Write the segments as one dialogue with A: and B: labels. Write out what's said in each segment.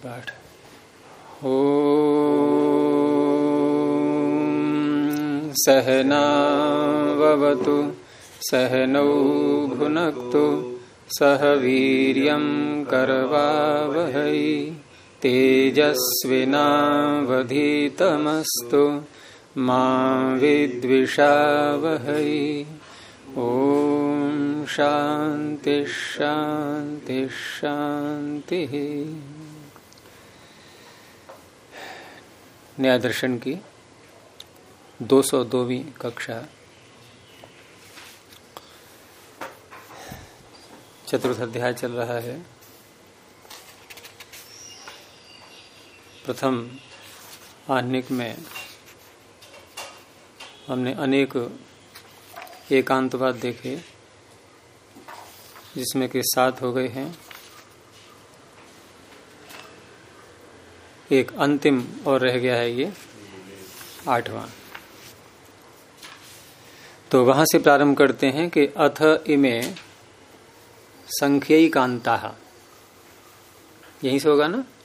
A: पाठ। ओम सहनाववतु सहनौ भुनक्तु सह वीर्यं करवावहै तेजस्विनावधीतमस्तु मा विद्विषावहै। ओम शांति शांति शांति। न्याय दर्शन की 202वीं कक्षा, चतुर्थ अध्याय चल रहा है। प्रथम आह्निक में हमने अनेक एकांतवाद देखे, जिसमें के 7 हो गए हैं। एक अंतिम और रह गया है, ये 8वां। तो वहां से प्रारंभ करते हैं कि अथ इमे संख्यैकान्ताः, यहीं से होगा ना,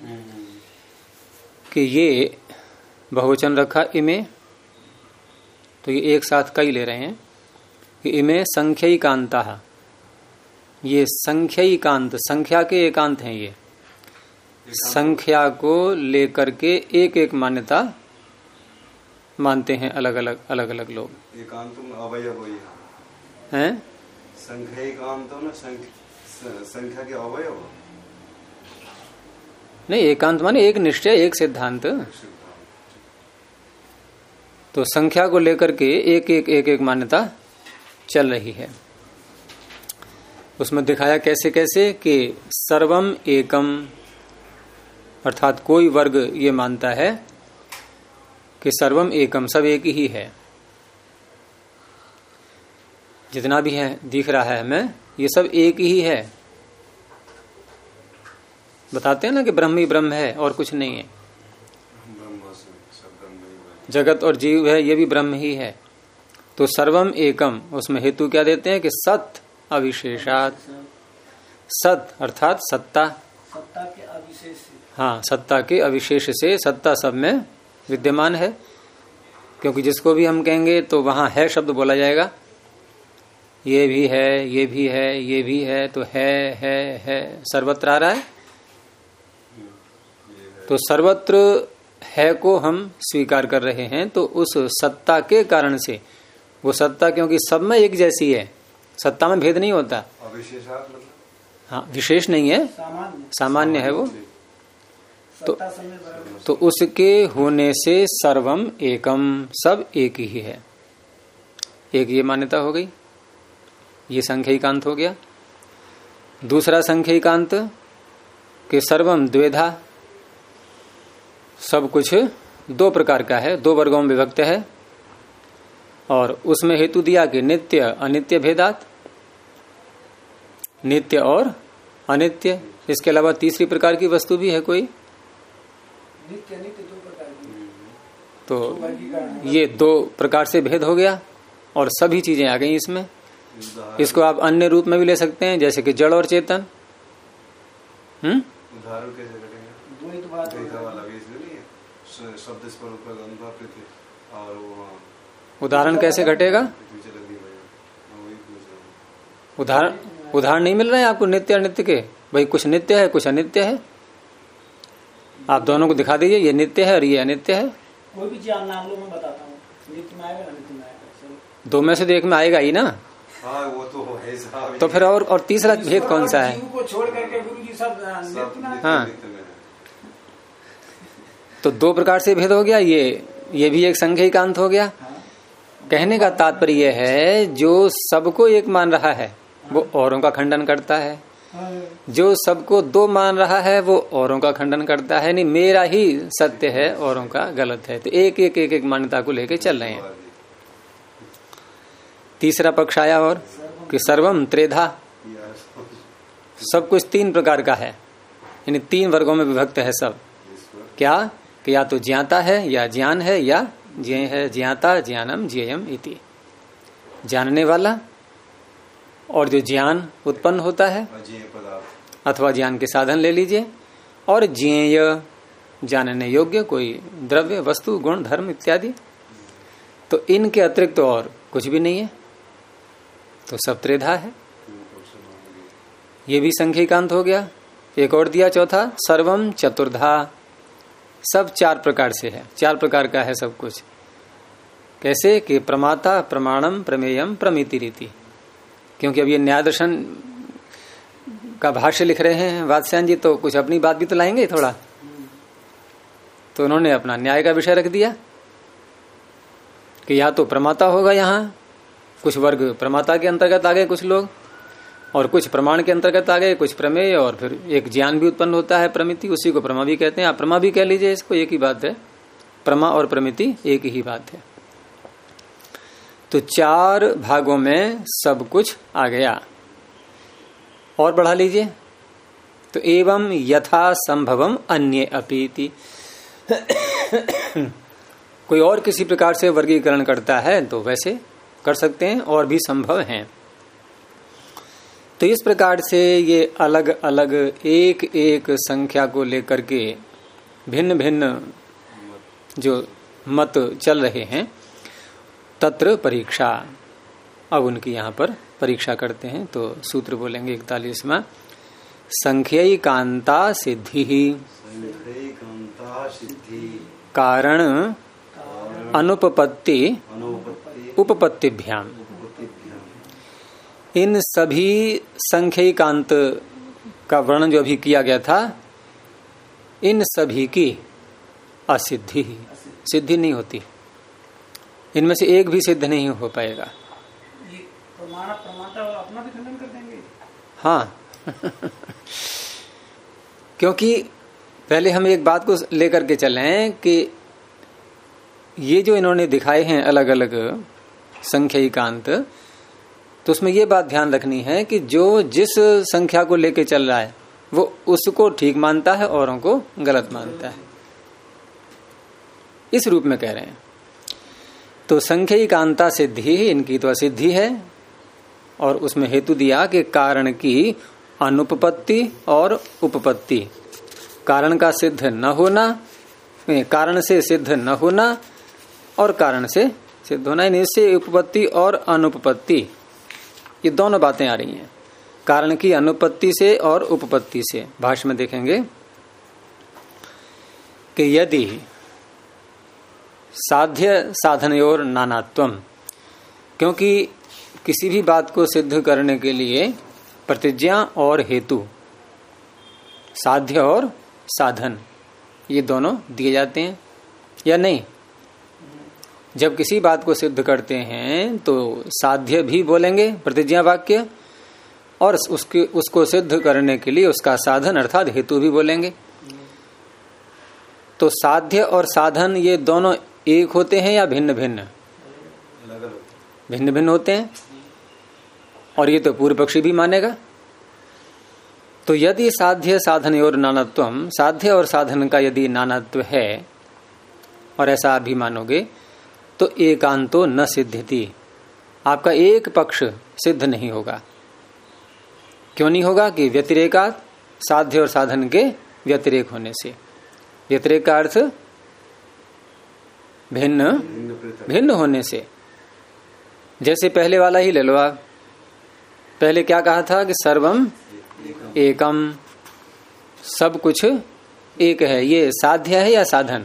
A: कि ये बहुवचन रखा इमे, तो ये एक साथ कई ले रहे हैं कि इमे संख्यैकान्ताः, ये संख्यैकांत, संख्या के एकांत हैं। ये संख्या को लेकर के एक एक मान्यता मानते हैं अलग अलग लोग।
B: एकांत अवयव
A: हैं,
B: संख्या एकांत ना, संख्या के अवयव
A: नहीं, एकांत माने एक निश्चय, एक सिद्धांत। तो संख्या को लेकर के एक एक मान्यता चल रही है। उसमें दिखाया कैसे कैसे कि सर्वम एकम, अर्थात कोई वर्ग ये मानता है कि सर्वम एकम, सब एक ही है। जितना भी है दिख रहा है हमें, ये सब एक ही है। बताते हैं ना कि ब्रह्म ही ब्रह्म है और कुछ नहीं है। जगत और जीव है, ये भी ब्रह्म ही है। तो सर्वम एकम, उसमें हेतु क्या देते हैं कि सत अविशेषात। सत अर्थात सत्ता,
C: सत्ता के अविशेष से।
A: हाँ, सत्ता के अविशेष से सत्ता सब में विद्यमान है। क्योंकि जिसको भी हम कहेंगे तो वहां है शब्द बोला जाएगा। ये भी है, ये भी है, ये भी है, तो है सर्वत्र आ रहा है। तो सर्वत्र है को हम स्वीकार कर रहे हैं। तो उस सत्ता के कारण से, वो सत्ता क्योंकि सब में एक जैसी है, सत्ता में भेद नहीं होता।
B: अविशेषात मतलब,
A: हाँ, विशेष नहीं है, सामान्य है वो। तो उसके होने से सर्वम एकम, सब एक ही है। एक ये मान्यता हो गई, ये संख्यैकांत हो गया। दूसरा संख्यैकांत कि सर्वम द्वेधा, सब कुछ 2 प्रकार का है, 2 वर्गों में विभक्त है। और उसमें हेतु दिया कि नित्य अनित्य भेदात, नित्य और अनित्य। इसके अलावा तीसरी प्रकार की वस्तु भी है कोई,
C: नित्य नित्य 2 प्रकार की।
A: तो ये 2 प्रकार से भेद हो गया और सभी चीजें आ गई इसमें। इसको आप अन्य रूप में भी ले सकते हैं, जैसे कि जड़ और चेतन।
B: उदाहरण कैसे करेंगे?
C: द्वैत बात
B: वाला भी इसमें नहीं है, शब्द स्वरूप और
A: उदाहरण कैसे घटेगा? उदाहरण नहीं मिल रहे हैं आपको नित्य अनित्य के। भाई कुछ नित्य है, कुछ अनित्य है। आप दोनों को दिखा दीजिए, ये नित्य है और ये अनित्य है।
C: कोई भी चीज नाम लो, मैं बताता हूँ, नित्य में आएगा अनित्य में आएगा।
A: 2 में से 1 में आएगा ही ना।
B: हाँ, वो तो है साहब।
A: तो फिर और तीसरा भेद कौन सा है?
C: जीव को छोड़ करके गुरु जी सब नित्य में।
A: हाँ, तो 2 प्रकार से भेद हो गया। ये भी एक संख्यैकांत हो गया। कहने का तात्पर्य है, जो सबको एक मान रहा है वो औरों का खंडन करता है, जो सबको 2 मान रहा है वो औरों का खंडन करता है। नहीं, मेरा ही सत्य है, औरों का गलत है। तो एक मान्यता को लेके चल रहे हैं। तीसरा पक्ष आया और कि सर्वम त्रेधा, सब कुछ 3 प्रकार का है, यानी 3 वर्गों में विभक्त है सब। क्या कि या तो ज्ञाता है, या ज्ञान है, या ज्ञेय है। ज्ञाता ज्ञानम ज्ञेयम इति, जानने वाला और जो ज्ञान उत्पन्न होता है, अथवा ज्ञान के साधन ले लीजिए, और ज्ञेय जानने योग्य कोई द्रव्य, वस्तु, गुण, धर्म इत्यादि। तो इनके अतिरिक्त तो और कुछ भी नहीं है, तो सब त्रिधा है। ये भी संख्यिकांत हो गया। एक और दिया चौथा, सर्वम चतुर्धा, सब 4 प्रकार से है, 4 प्रकार का है सब कुछ। कैसे कि प्रमाता, प्रमाणम, प्रमेयम, प्रमिति रीति। क्योंकि अब ये न्याय दर्शन का भाष्य लिख रहे हैं वात्स्यायन जी, तो कुछ अपनी बात भी तो लाएंगे थोड़ा। तो उन्होंने अपना न्याय का विषय रख दिया कि या तो प्रमाता होगा, यहाँ कुछ वर्ग प्रमाता के अंतर्गत आ गए कुछ लोग, और कुछ प्रमाण के अंतर्गत आ गए, कुछ प्रमेय, और फिर एक ज्ञान भी उत्पन्न होता है प्रमिति, उसी को प्रमा भी कहते हैं। आप प्रमा भी कह लीजिए, इसको एक ही बात है, प्रमा और प्रमिति एक ही बात है। तो 4 भागों में सब कुछ आ गया। और बढ़ा लीजिए, तो एवं यथा संभवम अन्ये अपीति। कोई और किसी प्रकार से वर्गीकरण करता है तो वैसे कर सकते हैं, और भी संभव हैं। तो इस प्रकार से ये अलग अलग एक एक संख्या को लेकर के भिन्न भिन्न जो मत चल रहे हैं, तत्र परीक्षा। अब उनकी यहाँ पर परीक्षा करते हैं। तो सूत्र बोलेंगे 41वां, संख्यैकांता सिद्धि कारण अनुपपत्ति उपपत्तिभ्याम। इन सभी संख्यैकांत का वर्णन जो अभी किया गया था, इन सभी की असिद्धि, सिद्धि नहीं होती, इनमें से एक भी सिद्ध नहीं हो पाएगा।
C: ये प्रमाता अपना भी खंडन कर देंगे।
A: हाँ क्योंकि पहले हम एक बात को लेकर के चलें कि ये जो इन्होंने दिखाए हैं अलग अलग संख्यिकांत, तो उसमें ये बात ध्यान रखनी है कि जो जिस संख्या को लेके चल रहा है वो उसको ठीक मानता है, औरों को गलत मानता है, इस रूप में कह रहे हैं। तो संख्यिकांता सिद्धि, इनकी तो असिद्धि है, और उसमें हेतु दिया कि कारण की अनुपपत्ति और उपपत्ति। कारण का सिद्ध न होना, कारण से सिद्ध न होना, और कारण से सिद्ध होना, इससे उपपत्ति और अनुपपत्ति, ये दोनों बातें आ रही हैं। कारण की अनुपत्ति से और उपपत्ति से। भाष्य में देखेंगे कि यदि साध्य साधनयोर नानात्वम, क्योंकि किसी भी बात को सिद्ध करने के लिए प्रतिज्ञा और हेतु, साध्य और साधन, ये दोनों दिए जाते हैं या नहीं। जब किसी बात को सिद्ध करते हैं तो साध्य भी बोलेंगे प्रतिज्ञा वाक्य, और उसको सिद्ध करने के लिए उसका साधन अर्थात हेतु भी बोलेंगे। तो साध्य और साधन ये दोनों एक होते हैं या भिन्न भिन्न? भिन्न भिन्न होते हैं, और ये तो पूर्व पक्षी भी मानेगा। तो यदि साध्य साधन और नानात्वम, साध्य और साधन का यदि नानात्व है, और ऐसा आप भी मानोगे, तो एकांतो न सिद्ध्यति, आपका एक पक्ष सिद्ध नहीं होगा। क्यों नहीं होगा? कि व्यतिरेकात, साध्य और साधन के व्यतिरेक होने से। व्यतिरेक का अर्थ भिन्न भिन्न होने से। जैसे पहले वाला ही ले लो आप, पहले क्या कहा था कि सर्वम एकम, सब कुछ एक है। ये साध्य है या साधन?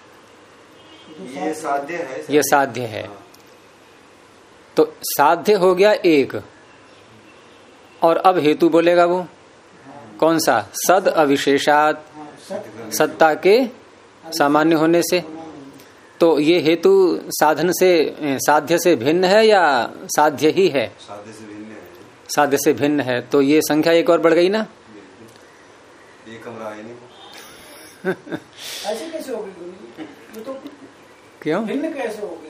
B: ये साध्य है।
A: ये साध्य है। तो साध्य हो गया एक, और अब हेतु बोलेगा वो कौन सा? सद अविशेषात, सत्ता के सामान्य होने से। तो ये हेतु साधन से, साध्य से भिन्न है या साध्य ही है?
B: साध्य से भिन्न है।
A: साध्य से भिन्न है, तो ये संख्या एक और बढ़ गई ना।
B: एक कमरा है नहीं।
C: ऐसे कैसे होगी गुरुजी? ये तो
A: क्यों?
C: भिन्न कैसे होगी?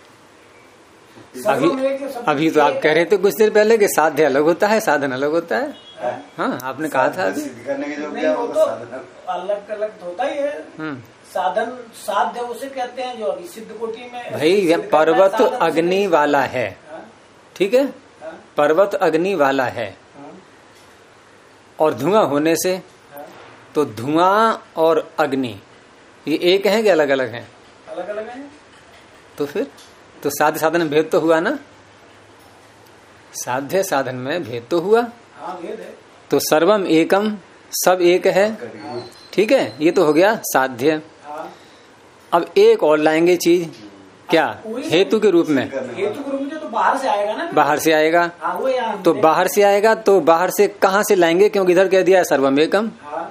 A: अभी तो आप कह रहे थे कुछ देर पहले कि साध्य अलग होता है, साधन अलग होता है। हाँ, आपने कहा था अभी।
B: करने के जो
C: नहीं,
B: क्या
C: वो
B: होगा
C: तो
B: साधन
C: अलग अलग होता ही है। साधन साध्य उसे कहते हैं जो अभी सिद्ध कोटि में।
A: भाई पर्वत अग्नि वाला है, ठीक है, पर्वत अग्नि वाला है, और धुआं होने से तो धुआं और अग्नि ये एक है कि अलग अलग है?
C: अलग अलग है।
A: तो फिर तो साध्य साधन में भेद तो हुआ ना, साध्य साधन में भेद तो हुआ।
C: हाँ भेद है।
A: तो सर्वम एकम, सब एक है, ठीक है, ये तो हो गया साध्य।
C: हाँ।
A: अब एक और लाएंगे चीज, क्या? हेतु के रूप में।
C: हेतु के रूप में तो बाहर से आएगा ना,
A: बाहर से आएगा।
C: हाँ, वो यहाँ
A: तो बाहर से आएगा, तो बाहर से कहाँ से लाएंगे? क्योंकि इधर कह दिया है सर्वम एकम।
C: हाँ।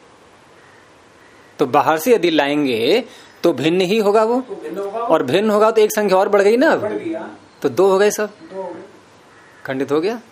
A: तो बाहर से यदि लाएंगे तो भिन्न ही होगा वो,
C: तो भिन्न होगा,
A: और भिन्न होगा तो एक संख्या और बढ़ गई ना, अब
C: बढ़ गया,
A: तो दो हो गए, सब
C: दो हो गए।
A: खंडित हो गया।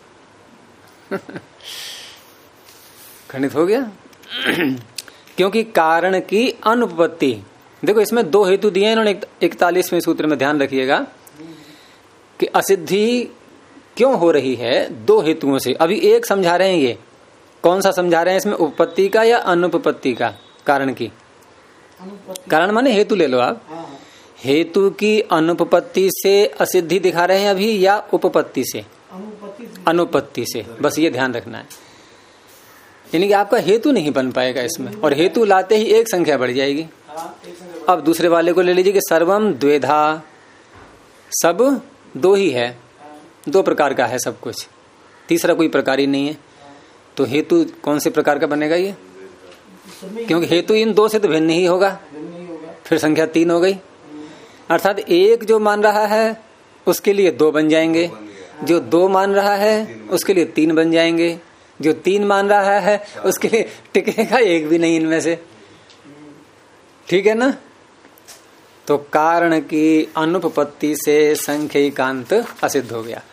A: खंडित हो गया। क्योंकि कारण की अनुपपत्ति, देखो इसमें दो हेतु दिए हैं इन्होंने 41वें सूत्र में, ध्यान रखिएगा कि असिद्धि क्यों हो रही है, दो हेतुओं से। अभी एक समझा रहे हैं, ये कौन सा समझा रहे हैं इसमें, उपपत्ति का या अनुपपत्ति का? कारण की, कारण माने हेतु ले लो आप।
C: हाँ।
A: हेतु की अनुपपत्ति से असिद्धि दिखा रहे हैं अभी, या उपपत्ति से? अनुपत्ति से, बस ये ध्यान रखना है। यानी कि आपका हेतु नहीं बन पाएगा इसमें, और हेतु लाते ही एक संख्या बढ़ जाएगी। अब दूसरे वाले को ले लीजिए कि सर्वम द्वेधा, सब दो ही है, दो प्रकार का है सब कुछ, तीसरा कोई प्रकार ही नहीं है। तो हेतु कौन से प्रकार का बनेगा ये? क्योंकि हेतु इन दो से तो भिन्न ही होगा, फिर संख्या 3 हो गई। अर्थात एक जो मान रहा है उसके लिए 2 बन जाएंगे, जो 2 मान रहा है उसके लिए 3 बन जाएंगे, जो 3 मान रहा है उसके लिए टिकेगा एक भी नहीं इनमें से, ठीक है ना। तो कारण की अनुपपत्ति से संख्यिकांत असिद्ध हो गया।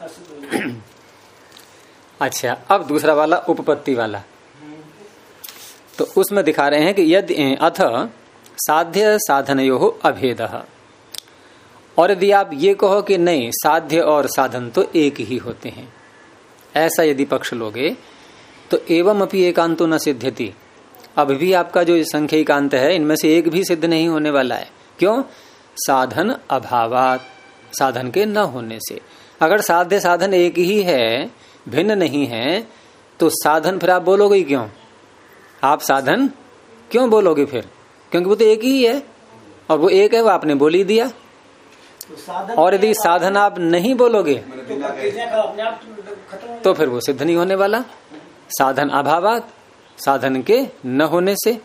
A: अच्छा, अब दूसरा वाला उपपत्ति वाला, तो उसमें दिखा रहे हैं कि यदि अथ साध्य साधनयोः अभेदः, और यदि आप ये कहो कि नहीं साध्य और साधन तो एक ही होते हैं, ऐसा यदि पक्ष लोगे तो एवं अपि एकांतो न सिद्ध्यति, अब भी आपका जो संख्यिकांत है इनमें से एक भी सिद्ध नहीं होने वाला है। क्यों? साधन अभावात, साधन के न होने से। अगर साध्य साधन एक ही है, भिन्न नहीं है, तो साधन फिर आप बोलोगे क्यों? आप साधन क्यों बोलोगे फिर? क्योंकि वो तो एक ही है, और वो एक है, वो आपने बोल ही दिया। और यदि साधन आप नहीं बोलोगे तो फिर वो सिद्ध नहीं होने वाला, साधन अभावात, साधन के न होने से।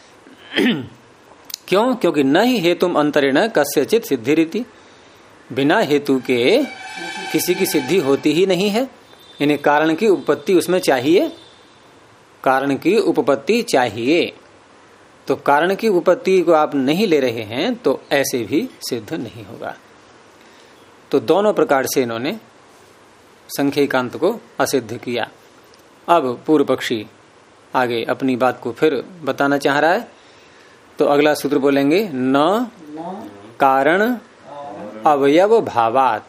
A: क्यों? क्योंकि न ही हेतुम अंतरेण कस्यचित सिद्धि रीति, बिना हेतु के किसी की सिद्धि होती ही नहीं है। यानी कारण की उपपत्ति उसमें चाहिए, कारण की उपपत्ति चाहिए। तो कारण की उपपत्ति को आप नहीं ले रहे हैं तो ऐसे भी सिद्ध नहीं होगा। तो दोनों प्रकार से इन्होंने संख्यिकांत को असिद्ध किया। अब पूर्व पक्षी आगे अपनी बात को फिर बताना चाह रहा है, तो अगला सूत्र बोलेंगे न कारण अवयव भावात।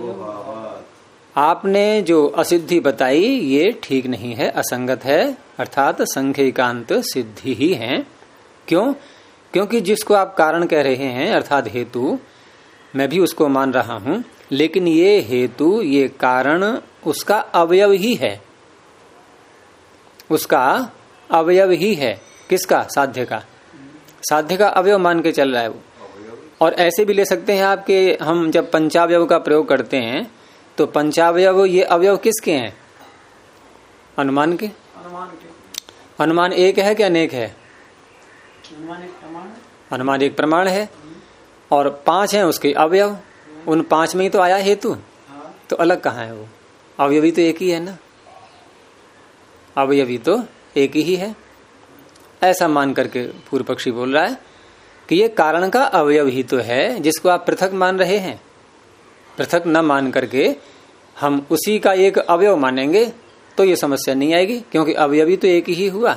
A: आपने जो असिद्धि बताई ये ठीक नहीं है, असंगत है, अर्थात संख्यिकांत सिद्धि ही है। क्यों? क्योंकि जिसको आप कारण कह रहे हैं अर्थात हेतु, मैं भी उसको मान रहा हूं, लेकिन ये हेतु, ये कारण उसका अवयव ही है, उसका अवयव ही है। किसका? साध्य का। साध्य का अवयव मान के चल रहा है वो। और ऐसे भी ले सकते हैं आपके, हम जब पंचावयव का प्रयोग करते हैं तो पंचावयव ये अवयव किसके हैं? अनुमान के। अनुमान एक है कि अनेक है? अनुमान एक प्रमाण है, और 5 हैं उसके अवयव, उन 5 में ही तो आया हेतु, तो अलग कहाँ है वो? अवयवी तो एक ही है ना, अवयवी तो एक ही है। ऐसा मान करके पूर्व पक्षी बोल रहा है कि ये कारण का अवयव ही तो है, जिसको आप पृथक मान रहे हैं। पृथक न मान करके हम उसी का एक अवयव मानेंगे तो ये समस्या नहीं आएगी, क्योंकि अवयवी तो एक ही हुआ।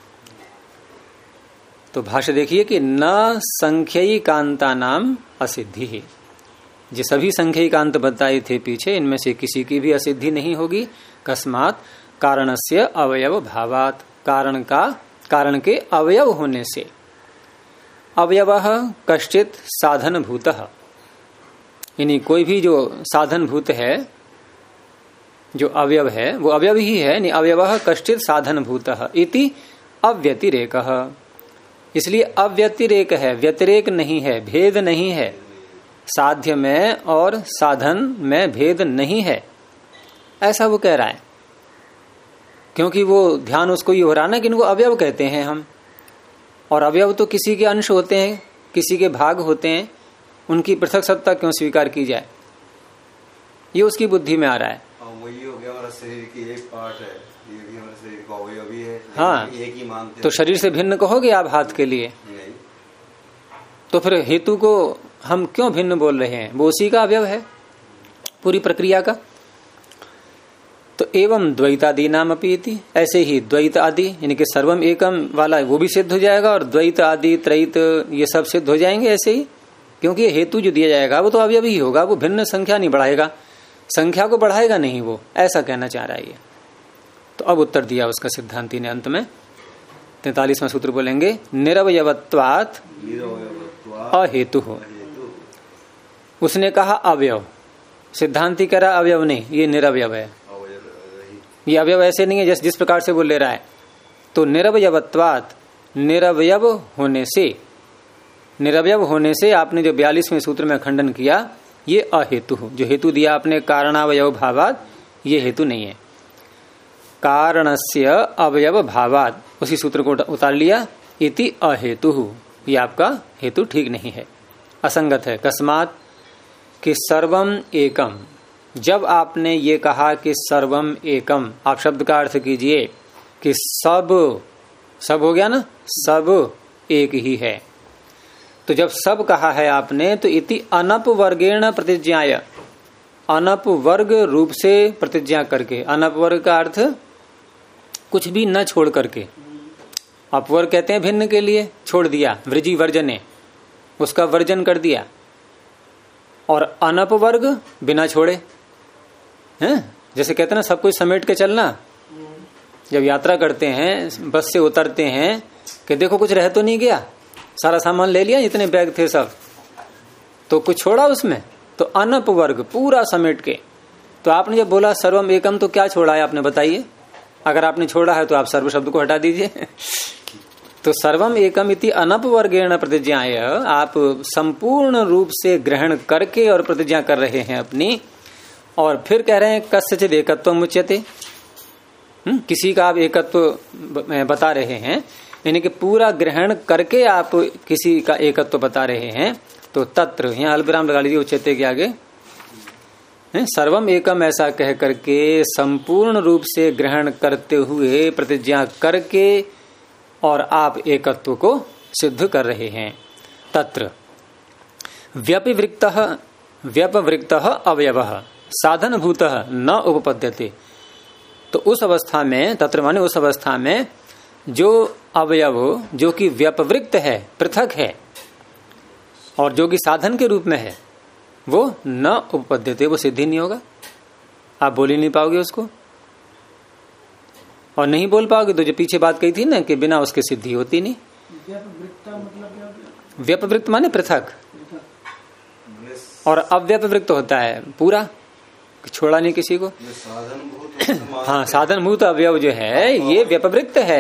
A: तो भाष्य देखिए कि न संख्यिकांता नाम असिद्धि ही, जो सभी संख्यिकांत बताए थे पीछे, इनमें से किसी की भी असिद्धि नहीं होगी। कस्मात कारणस्य अवयव भावात, कारण के अवयव होने से। अवयवः कश्चित साधन भूतः, यानी कोई भी जो साधन भूत है, जो अवयव है वो अवयव ही है। यानी अवयवः कश्चित साधन भूतः इति अव्यतिरेकः, इसलिए अव्यतिरेक है, व्यतिरेक नहीं है, भेद नहीं है, साध्य में और साधन में भेद नहीं है, ऐसा वो कह रहा है। क्योंकि वो ध्यान उसको ये हो रहा ना कि इनको अवयव कहते हैं हम, और अवयव तो किसी के अंश होते हैं, किसी के भाग होते हैं, उनकी पृथक सत्ता क्यों स्वीकार की जाए, ये उसकी बुद्धि में आ रहा है।
B: वही हो गया, हमारा शरीर की एक पार्ट है, ये भी हमारे शरीर का अवयव भी है।
A: हाँ,
B: एक ही मानते
A: तो शरीर से भिन्न कहोगे आप हाथ के लिए?
B: नहीं।
A: तो फिर हेतु को हम क्यों भिन्न बोल रहे हैं? वो उसी का अवयव है पूरी प्रक्रिया का। तो एवं द्वैतादि नाम अपीति, ऐसे ही द्वैत आदि यानी कि सर्वम एकम वाला वो भी सिद्ध हो जाएगा, और द्वैत आदि त्रैत ये सब सिद्ध हो जाएंगे ऐसे ही, क्योंकि ये हेतु जो दिया जाएगा वो तो अवयव ही होगा, वो भिन्न संख्या नहीं बढ़ाएगा, संख्या को बढ़ाएगा नहीं, वो ऐसा कहना चाह रहा है ये। तो अब उत्तर दिया उसका सिद्धांति ने अंत में 43वां सूत्र बोलेंगे, निरवयवत्वात् अहेतु हो। उसने कहा अवयव, सिद्धांति कह रहा अवयव नहीं, ये निरवयव है, ये अवयव ऐसे नहीं है जिस प्रकार से वो ले रहा है। तो निरवयवत्वात्, निरवयव होने से, निरवयव होने से आपने जो 42वें सूत्र में खंडन किया, ये अहेतु हो। जो हेतु दिया आपने कारणावयव भावात्, ये हेतु नहीं है। कारणस्य अवयव भावात्, उसी सूत्र को उतार लिया, इति अहेतु, ये आपका हेतु ठीक नहीं है, असंगत है। कस्मात्, कि सर्वम एकम, जब आपने ये कहा कि सर्वम एकम, आप शब्द का अर्थ कीजिए कि सब, सब हो गया ना, सब एक ही है। तो जब सब कहा है आपने, तो इति अनपवर्गेण प्रतिज्ञाय, अनपवर्ग रूप से प्रतिज्ञा करके, अनपवर्ग का अर्थ कुछ भी न छोड़ करके, अपवर्ग कहते हैं भिन्न के लिए, छोड़ दिया, वृजी वर्जने, उसका वर्जन कर दिया, और अनपवर्ग बिना छोड़े हैं। जैसे कहते हैं ना सब कुछ समेट के चलना, जब यात्रा करते हैं बस से उतरते हैं कि देखो कुछ रह तो नहीं गया, सारा सामान ले लिया, जितने बैग थे सब, तो कुछ छोड़ा उसमें, तो अनपवर्ग पूरा समेट के। तो आपने जब बोला सर्वम एकम, तो क्या छोड़ा है आपने बताइए? अगर आपने छोड़ा है तो आप सर्व शब्द को हटा दीजिए। तो सर्वम एकम इति अनपवर्गेण प्रतिज्ञाय, आप संपूर्ण रूप से ग्रहण करके और प्रतिज्ञा कर रहे हैं अपनी, और फिर कह रहे हैं कस्यचित् एकत्वम् उच्यते, किसी का आप एकत्व बता रहे हैं, यानी कि पूरा ग्रहण करके आप किसी का एकत्व बता रहे हैं। तो तत्र, यहाँ अल्पविराम लगा लीजिए उच्यते के आगे, सर्वम एकम ऐसा कह करके संपूर्ण रूप से ग्रहण करते हुए प्रतिज्ञा करके और आप एकत्व को सिद्ध कर रहे हैं। तत्र व्यपवृक्तः अवयवः साधनभूतः न उपपद्यते, तो उस अवस्था में, तत्र माने उस अवस्था में जो अवयव जो कि व्यपवृक्त है, पृथक है, और जो कि साधन के रूप में है, वो न उपपद्यते, वो सिद्धि नहीं होगा, आप बोल ही नहीं पाओगे उसको, और नहीं बोल पाओगे तो जो पीछे बात कही थी ना कि बिना उसके सिद्धि होती नहीं। व्यपवृक्त माने पृथक, और अव्यपवृक्त होता है पूरा, छोड़ा नहीं किसी को। हाँ, साधनभूत अवयव जो है ये व्यपवृक्त है।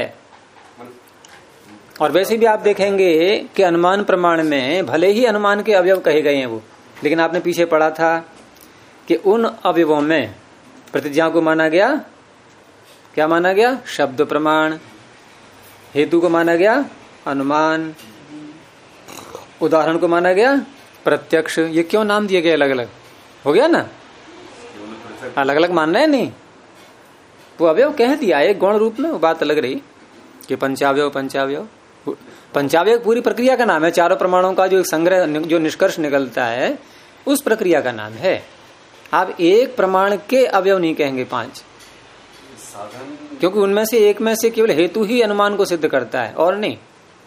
A: और वैसे भी आप देखेंगे कि अनुमान प्रमाण में भले ही अनुमान के अवयव कहे गए हैं वो, लेकिन आपने पीछे पढ़ा था कि उन अवयवों में प्रतिज्ञा को माना गया, क्या माना गया? शब्द प्रमाण। हेतु को माना गया अनुमान, उदाहरण को माना गया प्रत्यक्ष। ये क्यों नाम दिए गए अलग अलग? हो गया ना, अलग अलग मान रहे हैं नहीं, वो अवयव कह दिया एक गौण रूप में, वो बात अलग रही कि पंचावयव पंचावयव। पंचावयव पूरी प्रक्रिया का नाम है, चारों प्रमाणों का जो एक संग्रह, जो निष्कर्ष निकलता है उस प्रक्रिया का नाम है। आप एक प्रमाण के अवयव नहीं कहेंगे 5, क्योंकि उनमें से एक में से केवल हेतु ही अनुमान को सिद्ध करता है और नहीं।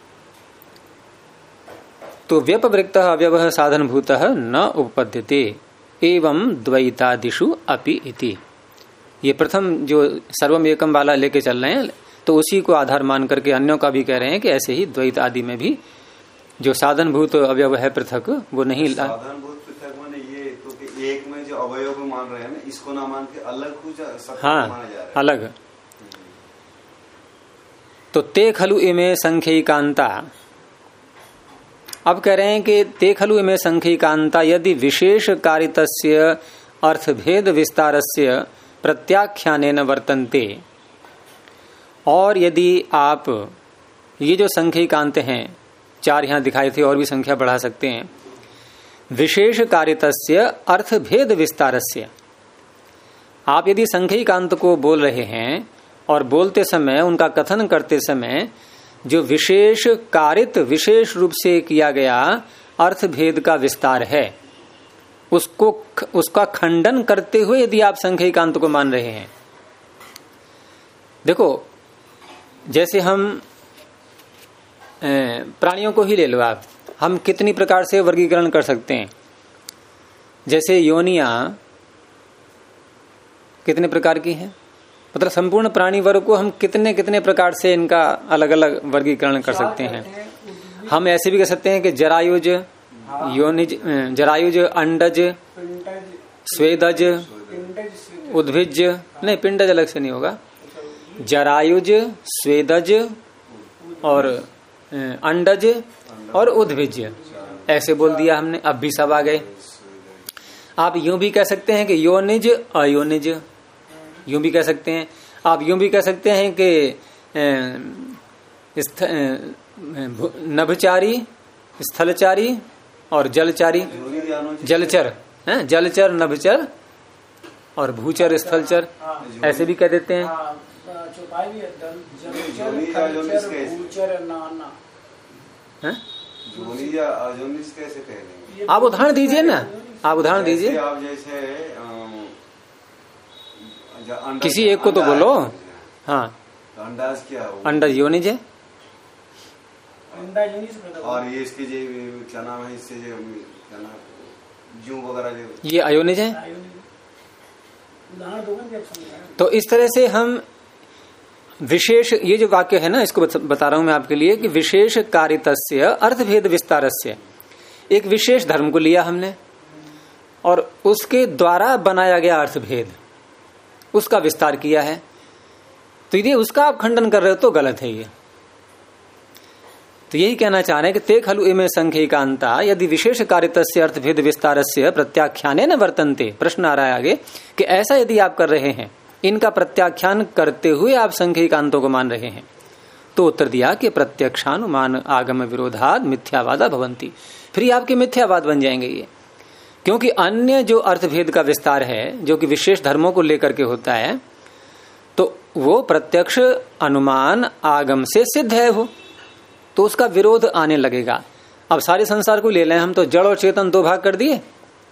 A: तो व्यपवृक्त अवयव साधनभूत न उपपद्यते एवं द्वैतादिषु अपि इति। ये प्रथम जो सर्वम एकम वाला लेके चल रहे हैं, तो उसी को आधार मान करके अन्यों का भी कह रहे हैं कि ऐसे ही द्वैत आदि में भी जो साधनभूत अवयव है पृथक, वो नहीं।
B: साधनभूत पृथक माने ये तो कि एक में जो अवयव मान रहे हैं ना, इसको ना मान के अलग कुछ सब
A: हाँ,
B: माना जा रहा है।
A: अलग। तो ते खलु इमे संख्यिकांता, अब कह रहे हैं कि ते खलु इमे संख्यिकांता यदि विशेष कारितस्य अर्थभेद विस्तारस्य प्रत्याख्यानेन वर्तन्ते, और यदि आप ये जो संख्यिकांत हैं, 4 यहां दिखाई थे और भी संख्या बढ़ा सकते हैं, विशेष कारितस्य अर्थभेद विस्तारस्य, आप यदि संख्यिकांत को बोल रहे हैं और बोलते समय उनका कथन करते समय जो विशेष कारित विशेष रूप से किया गया अर्थभेद का विस्तार है उसका खंडन करते हुए यदि आप संख्यिकांत को मान रहे हैं। देखो जैसे हम प्राणियों को ही ले लो आप, हम कितनी प्रकार से वर्गीकरण कर सकते हैं। जैसे योनियां कितने प्रकार की हैं, मतलब संपूर्ण प्राणी वर्ग को हम कितने कितने प्रकार से इनका अलग अलग वर्गीकरण कर सकते हैं। हम ऐसे भी कह सकते हैं कि जरायुज, योनिज, जरायुज, अंडज, स्वेदज, उद्भिज, नहीं पिंडज अलग से नहीं होगा, जरायुज, स्वेदज और अंडज और उद्भिज, ऐसे बोल दिया हमने, अब भी सब आ गए। आप यूं भी कह सकते हैं कि योनिज अयोनिज, यूं भी कह सकते हैं। आप यूं भी कह सकते हैं कि नभचारी, स्थलचारी और जलचारी, जलचर, जलचर, नभचर और भूचर, स्थलचर, ऐसे भी कह देते हैं। आप उदाहरण दीजिए ना, आप उदाहरण दीजिए,
B: आप जैसे
A: किसी एक को तो बोलो। हाँ,
B: अंडाज क्या हो?
A: अंडज योनिज है,
B: और ये इसके जो क्या नाम है, इससे जो क्या नाम जू वगैरह जो
A: ये अयोनिज है। तो इस तरह से हम विशेष, ये जो वाक्य है ना, इसको बता रहा हूं मैं आपके लिए कि विशेष कारितस्य अर्थभेद विस्तारस्य, एक विशेष धर्म को लिया हमने और उसके द्वारा बनाया गया अर्थभेद, उसका विस्तार किया है। तो यदि उसका आप खंडन कर रहे हो तो गलत है ये। तो यही कहना चाह रहे हैं कि ते खलु इमे संख्यिकांता यदि विशेष कारितस्य अर्थभेद विस्तारस्य प्रत्याख्याने न वर्तन्ते। प्रश्न आ रहा है आगे कि ऐसा यदि आप कर रहे हैं, इनका प्रत्याख्यान करते हुए आप संख्यिकांतों को मान रहे हैं, तो उत्तर दिया कि प्रत्यक्षानुमान आगम विरोधाद मिथ्यावादा भवंती, फिर आपके मिथ्यावाद बन जाएंगे ये। क्योंकि अन्य जो अर्थभेद का विस्तार है जो कि विशेष धर्मों को लेकर के होता है, तो वो प्रत्यक्ष अनुमान आगम से सिद्ध है वो, तो उसका विरोध आने लगेगा। अब सारे संसार को ले लें हम, तो जड़ और चेतन 2 भाग कर दिए।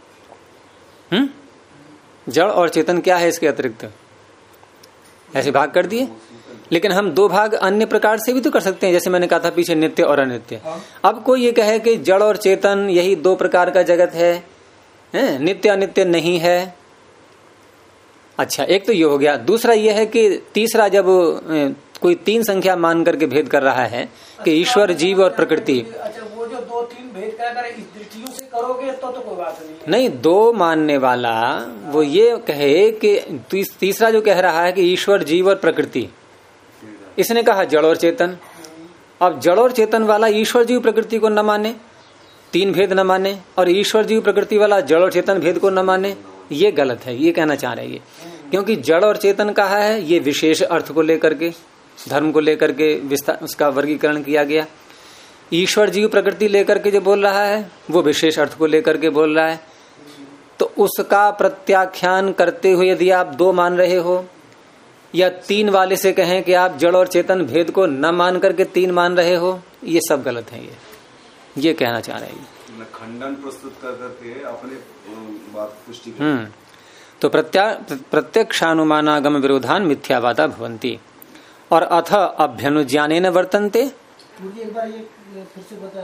A: जड़ और चेतन क्या है इसके अतिरिक्त, ऐसे भाग कर दिए। लेकिन हम 2 भाग अन्य प्रकार से भी तो कर सकते हैं, जैसे मैंने कहा था पीछे, नित्य और अनित्य। अब कोई ये कहे कि जड़ और चेतन यही 2 प्रकार का जगत है, नित्य अनित्य नहीं है। अच्छा, एक तो ये हो गया। दूसरा ये है कि तीसरा, जब कोई 3 संख्या मान करके भेद कर रहा है कि ईश्वर, जीव और प्रकृति।
C: अच्छा, वो जो 2-3 भेद कर इस दृष्टियों से करोगे तो कोई बात
A: नहीं, 2 मानने वाला वो ये कहे कि तीसरा जो कह रहा है कि ईश्वर, जीव और प्रकृति, इसने कहा जड़ और चेतन। अब जड़ और चेतन वाला ईश्वर, जीव, प्रकृति को न माने, 3 भेद न माने, और ईश्वर, जीव, प्रकृति वाला जड़ और चेतन भेद को न माने, ये गलत है। ये कहना चाह रहे हैं, क्योंकि जड़ और चेतन कहा है, ये विशेष अर्थ को लेकर के, धर्म को लेकर के विस्तार, उसका वर्गीकरण किया गया। ईश्वर, जीव, प्रकृति लेकर के जो बोल रहा है वो विशेष अर्थ को लेकर के बोल रहा है। तो उसका प्रत्याख्यान करते हुए यदि आप 2 मान रहे हो, या 3 वाले से कहें कि आप जड़ और चेतन भेद को न मान करके 3 मान रहे हो, ये सब गलत है। ये कहना चाह रहे हैं,
B: खंडन प्रस्तुत करके अपने बात पुष्टि।
A: तो प्रत्यक्षानुमानागम विरोधान मिथ्यावादा भवंती। और अथ अभ्यनुज्ञानेन वर्तन्ते,
C: एक बार ये फिर से बता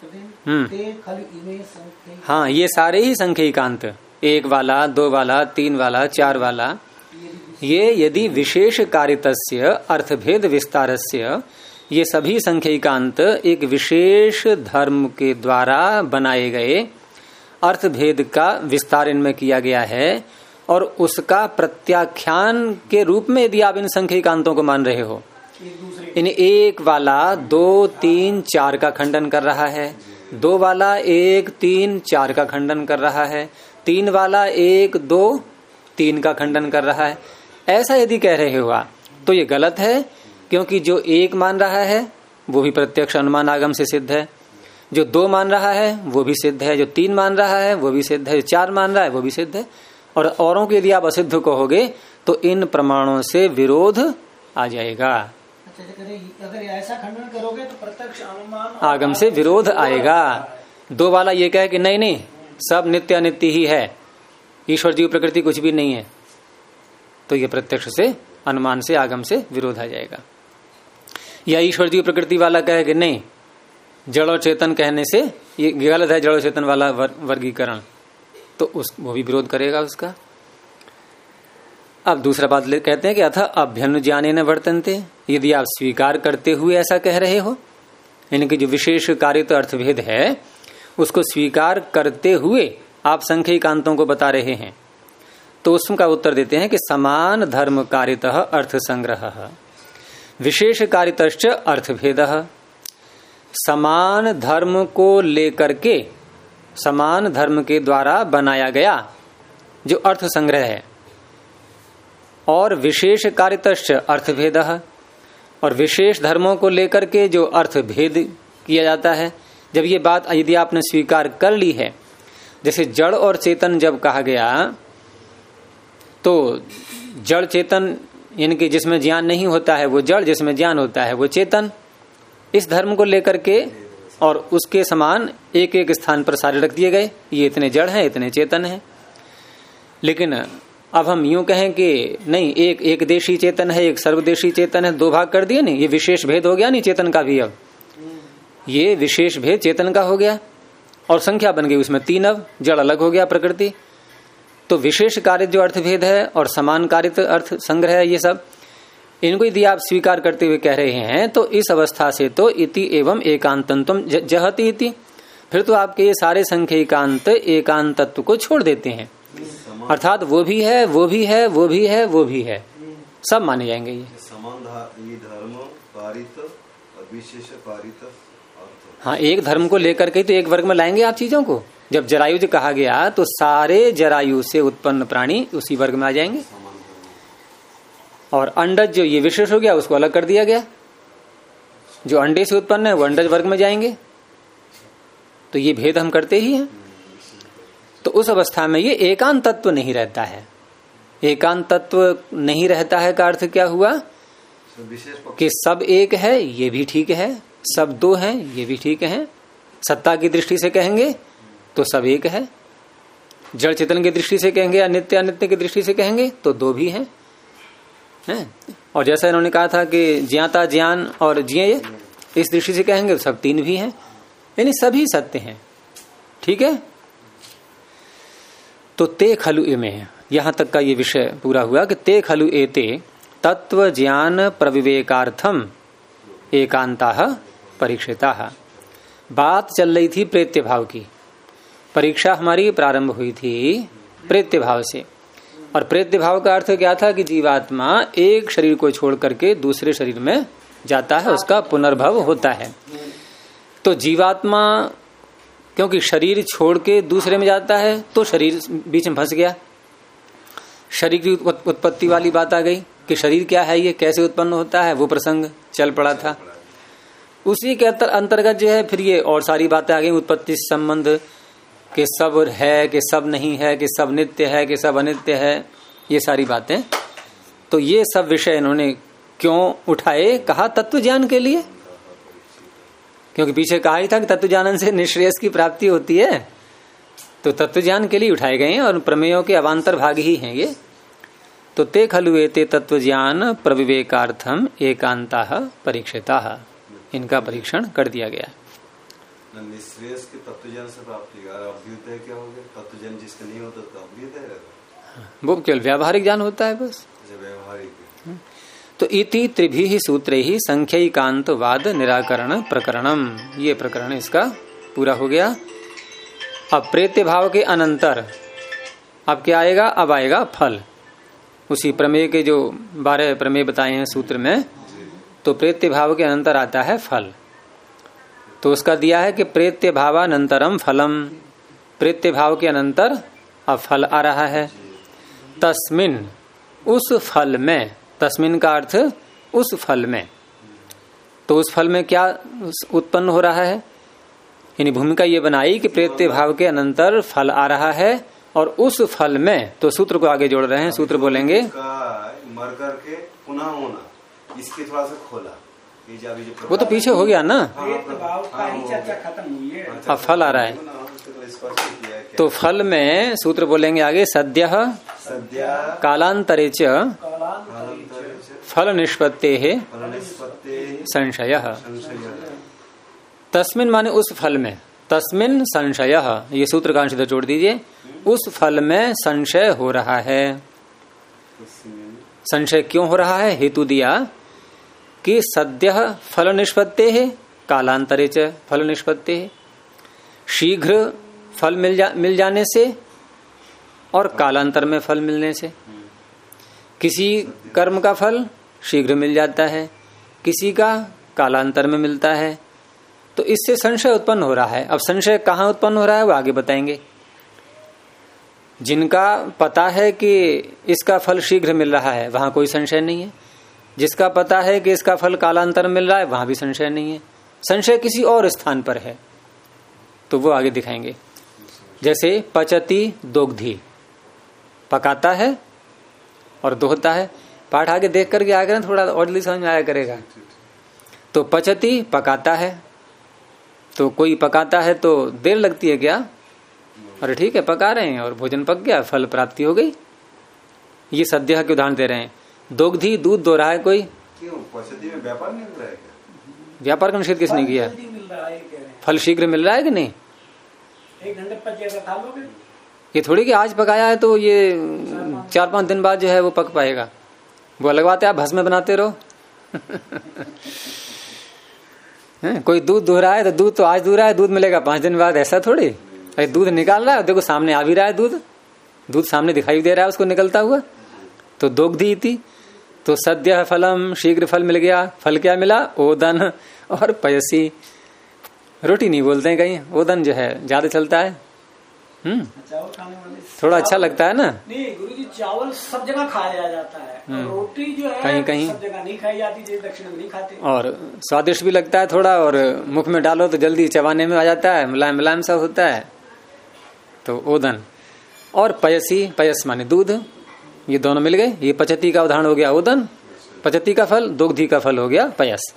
C: दें।
A: हाँ, ये सारे ही संख्यिकांत, 1 वाला, 2 वाला, 3 वाला, 4 वाला, ये यदि विशेष कारितस्य अर्थभेद विस्तारस्य, ये सभी संख्यिकांत एक विशेष धर्म के द्वारा बनाए गए अर्थभेद का विस्तार इनमें किया गया है, और उसका प्रत्याख्यान के रूप में यदि आप इन संख्यिकांतों को मान रहे हो, इन एक वाला 2, 3, 4 का खंडन कर रहा है, 2 वाला 1, 3, 4 का खंडन कर रहा है, 3 वाला 1, 2, 3 का खंडन कर रहा है। ऐसा यदि कह रहे हो तो ये गलत है, क्योंकि जो 1 मान रहा है वो भी प्रत्यक्ष अनुमान आगम से सिद्ध है, जो 2 मान रहा है वो भी सिद्ध है, जो 3 मान रहा है वो भी सिद्ध है, जो 4 मान रहा है वो भी सिद्ध है। और औरों के यदि आप असिद्ध कहोगे तो इन प्रमाणों से विरोध आ जाएगा।
C: अगर ऐसा खंडन करोगे तो प्रत्यक्ष अनुमान
A: आगम से विरोध आएगा। 2 वाला ये कहे कि नहीं नहीं सब नित्य अनित्य ही है, ईश्वर जीव प्रकृति कुछ भी नहीं है, तो ये प्रत्यक्ष से अनुमान से आगम से विरोध आ जाएगा। या ईश्वर जीव प्रकृति वाला कहे कि नहीं जड़ और चेतन कहने से ये गलत है, जड़ और चेतन वाला वर्गीकरण, तो वो भी विरोध करेगा उसका। अब दूसरा बात कहते हैं कि अथ अभ्यनुज्ञाने न वर्तन्ते, यदि आप स्वीकार करते हुए ऐसा कह रहे हो, यानी कि जो विशेष कारित अर्थभेद है उसको स्वीकार करते हुए आप संख्यिकांतों को बता रहे हैं, तो उसका उत्तर देते हैं कि समान धर्म कारितः अर्थ संग्रह विशेष कारितश्च अर्थभेद। समान धर्म को लेकर के, समान धर्म के द्वारा बनाया गया जो अर्थ संग्रह है, और विशेष कारितश्च अर्थभेद, और विशेष धर्मों को लेकर के जो अर्थ भेद किया जाता है। जब ये बात यदि आपने स्वीकार कर ली है, जैसे जड़ और चेतन जब कहा गया, तो जड़ चेतन यानी कि जिसमें ज्ञान नहीं होता है वो जड़, जिसमें ज्ञान होता है वो चेतन, इस धर्म को लेकर के और उसके समान एक एक स्थान पर सारे रख दिए गए, ये इतने जड़ हैं इतने चेतन हैं। लेकिन अब हम यूं कहें कि नहीं एक देशी चेतन है एक सर्वदेशी चेतन है, 2 भाग कर दिए नहीं, ये विशेष भेद हो गया नहीं चेतन का भी। अब ये विशेष भेद चेतन का हो गया और संख्या बन गई उसमें 3, अब जड़ अलग हो गया प्रकृति। तो विशेष कारित जो अर्थभेद है और समान कारित अर्थ संग्रह है, ये सब इनको यदि आप स्वीकार करते हुए कह रहे हैं तो इस अवस्था से तो इति एवं एकांतत्वम जहति इति, फिर तो आपके ये सारे संख्यिकांत एकांतत्व को छोड़ देते हैं, अर्थात वो भी है वो भी है वो भी है वो भी है, सब माने जाएंगे। ये
B: समान धर्म कारित और विशेष कारित अर्थ।
A: हाँ, एक धर्म को लेकर के तो एक वर्ग में लाएंगे आप चीजों को। जब जरायुज कहा गया तो सारे जरायु से उत्पन्न प्राणी उसी वर्ग में आ जाएंगे, और अंडज जो ये विशेष हो गया उसको अलग कर दिया गया, जो अंडे से उत्पन्न है वो अंडज वर्ग में जाएंगे। तो ये भेद हम करते ही हैं। तो उस अवस्था में ये एकांत तत्व नहीं रहता है। एकांत तत्व नहीं रहता है का अर्थ क्या हुआ कि सब एक है ये भी ठीक है, सब 2 हैं ये भी ठीक है। सत्ता की दृष्टि से कहेंगे तो सब एक है, जड़ चेतन की दृष्टि से कहेंगे या नित्य अनित्य की दृष्टि से कहेंगे तो 2 भी हैं। और जैसा इन्होंने कहा था कि ज्ञाता ज्ञान और ज्ञेय, इस दृष्टि से कहेंगे तो सब 3 भी हैं, यानी सभी सत्य हैं। ठीक है, तो ते खलु इमे, यहां तक का ये विषय पूरा हुआ कि ते खलु एते तत्व ज्ञान प्रविवेकार्थम एकांताः परीक्षिताः। बात चल रही थी प्रेत्य भाव की, परीक्षा हमारी प्रारंभ हुई थी प्रेत्य भाव से, और प्रेत्य भाव का अर्थ क्या था कि जीवात्मा एक शरीर को छोड़ करके दूसरे शरीर में जाता है, उसका पुनर्भव होता है। तो जीवात्मा क्योंकि शरीर छोड़ के दूसरे में जाता है तो शरीर बीच में फंस गया, शरीर की उत्पत्ति वाली बात आ गई कि शरीर क्या है, ये कैसे उत्पन्न होता है, वो प्रसंग चल पड़ा था। उसी के अंतर्गत जो है फिर ये और सारी बातें आ गई, उत्पत्ति संबंध कि सब है कि सब नहीं है, कि सब नित्य है कि सब अनित्य है, ये सारी बातें। तो ये सब विषय इन्होंने क्यों उठाए, कहा तत्व ज्ञान के लिए, क्योंकि पीछे कहा ही था कि तत्व ज्ञान से निश्रेयस की प्राप्ति होती है, तो तत्व ज्ञान के लिए उठाए गए हैं और प्रमेयों के अवान्तर भाग ही हैं ये। तो ते खलु एते तत्व ज्ञान प्रविवेकार्थम एकांताः परीक्षिताः, इनका परीक्षण कर दिया गया।
B: निश्रेयस के तत्वज्ञान से प्राप्ति का अभ्युदय क्या हो गया? तत्वज्ञान जिसका नहीं होता तो अभ्युदय रहता,
A: वो केवल व्यावहारिक ज्ञान होता है बस।
B: व्यावहारिक।
A: तो इति त्रिभिः सूत्रैः संख्यैकांतवाद निराकरण प्रकरणम, ये प्रकरण इसका पूरा हो गया। अब प्रेत्य भाव के अनंतर अब क्या आएगा? अब आएगा फल। उसी प्रमेय के जो 12 प्रमेय बताए हैं सूत्र में, तो प्रेत्य भाव के अनंतर आता है फल। तो उसका दिया है कि प्रेत्य भावानंतरम फलम, प्रेत्य भाव के अनंतर अब फल आ रहा है। तस्मिन, उस फल में, तस्मिन का अर्थ उस फल में। तो उस फल में क्या उत्पन्न हो रहा है, यानी भूमिका ये बनाई कि प्रेत्य भाव के अनंतर फल आ रहा है और उस फल में, तो सूत्र को आगे जोड़ रहे हैं, सूत्र बोलेंगे
B: मर करके पुनः होना, इसकी थोड़ा सा खोला,
A: वो तो पीछे हो गया ना,
C: खत्म हुई है,
A: अब फल आ रहा है। तो फल में सूत्र बोलेंगे आगे सद्यः कालांतरे च फल निष्पत्तेः संशयः। तस्मिन माने उस फल में, तस्मिन संशयः, ये सूत्र का अंश इधर जोड़ दीजिए, उस फल में संशय हो रहा है। संशय क्यों हो रहा है, हेतु दिया कि सद्यः फल निष्पत्तेः कालांतरे च फल निष्पत्तेः, शीघ्र फल मिल जाने से और कालांतर में फल मिलने से। किसी कर्म का फल शीघ्र मिल जाता है, किसी का कालांतर में मिलता है, तो इससे संशय उत्पन्न हो रहा है। अब संशय कहाँ उत्पन्न हो रहा है वो आगे बताएंगे। जिनका पता है कि इसका फल शीघ्र मिल रहा है वहां कोई संशय नहीं है, जिसका पता है कि इसका फल कालांतर मिल रहा है वहां भी संशय नहीं है। संशय किसी और स्थान पर है, तो वो आगे दिखाएंगे। जैसे पचती दोग्धी, पकाता है और दोहता है। पाठ आगे देख करके आगे ना थोड़ा और जल्दी समझ में आया करेगा। तो पचती पकाता है, तो कोई पकाता है तो देर लगती है क्या, अरे ठीक है पका रहे हैं और भोजन पक गया, फल प्राप्ति हो गई। ये सद्यः के उदाहरण दे रहे हैं। दोग्धी दूध दो रहा है कोई,
B: क्यों पचती में व्यापार नहीं हो रहा है क्या?
A: व्यापार का निषेध किसने किया, फल शीघ्र मिल रहा है कि नहीं।
C: 1 घंटे पक जाएगा, खा लोगे।
A: ये थोड़ी कि आज पकाया है तो ये 4-5 दिन बाद जो है वो पक पाएगा। वो लगवाते आप भस्म बनाते रहो। कोई दूध दुह रहा है तो दूध तो आज दुह रहा है, दूध मिलेगा 5 दिन बाद, ऐसा थोड़ी। अरे दूध निकाल रहा है, देखो सामने आ भी रहा है, दूध सामने दिखाई दे रहा है उसको निकलता हुआ। तो दोग्धी थी, तो सद्य फलम, शीघ्र फल मिल गया। फल क्या मिला, ओदन और पयसी। रोटी नहीं बोलते हैं कहीं, ओदन जो है ज्यादा चलता है।
C: चावल खाने वाले
A: थोड़ा अच्छा लगता है ना।
C: नहीं गुरुजी, चावल सब जगह खाया जाता है, रोटी जो है
A: कहीं कहीं
C: सब जगह नहीं खाई जाती, जैसे दक्षिण में नहीं खाते।
A: और स्वादिष्ट भी लगता है थोड़ा, और मुख में डालो तो जल्दी चबाने में आ जाता है, मुलायम मुलायम सा होता है। तो ओदन और पयसी, पयस माने दूध, ये दोनों मिल गए। ये पचती का उदाहरण हो गया ओदन, पचती का फल, दोग्धी का फल हो गया पयस।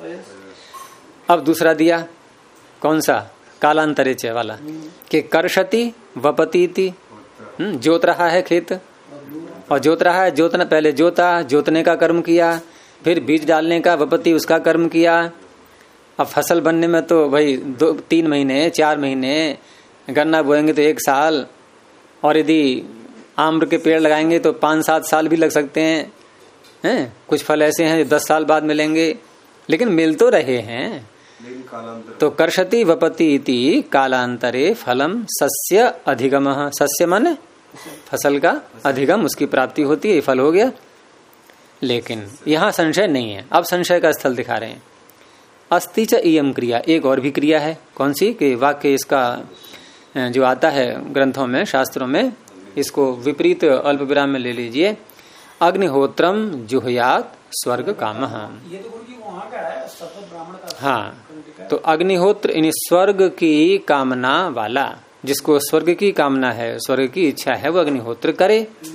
A: अब दूसरा दिया कौन सा, कालांतरेच वाला, कि कर्षति वपतीति, जोत रहा है खेत और जोत रहा है, जोतना पहले जोता, जोतने का कर्म किया, फिर बीज डालने का, वपति उसका कर्म किया। अब फसल बनने में तो भाई 2-3 महीने 4 महीने, गन्ना बोएंगे तो 1 साल, और यदि आम्र के पेड़ लगाएंगे तो 5-7 साल भी लग सकते हैं। कुछ फल ऐसे हैं जो 10 साल बाद मिलेंगे, लेकिन मिल तो रहे हैं। तो कर्षति वपति इति कालांतरे फलम सस्य अधिगम, सस्य माने फसल का, अधिगम उसकी प्राप्ति होती है, फल हो गया। लेकिन यहाँ संशय नहीं है। अब संशय का स्थल दिखा रहे हैं। अस्ति च इयम क्रिया, एक और भी क्रिया है। कौन सी, कि वाक्य इसका जो आता है ग्रंथों में, शास्त्रों में, इसको विपरीत अल्प विराम में ले लीजिए। अग्निहोत्रम जुहयात स्वर्ग काम।
C: ये तो गुरुजी वहाँ का है, सतत ब्राह्मण का।
A: हाँ, तो अग्निहोत्र यानी स्वर्ग की कामना वाला, जिसको स्वर्ग की कामना है, स्वर्ग की इच्छा है, वो अग्निहोत्र करे।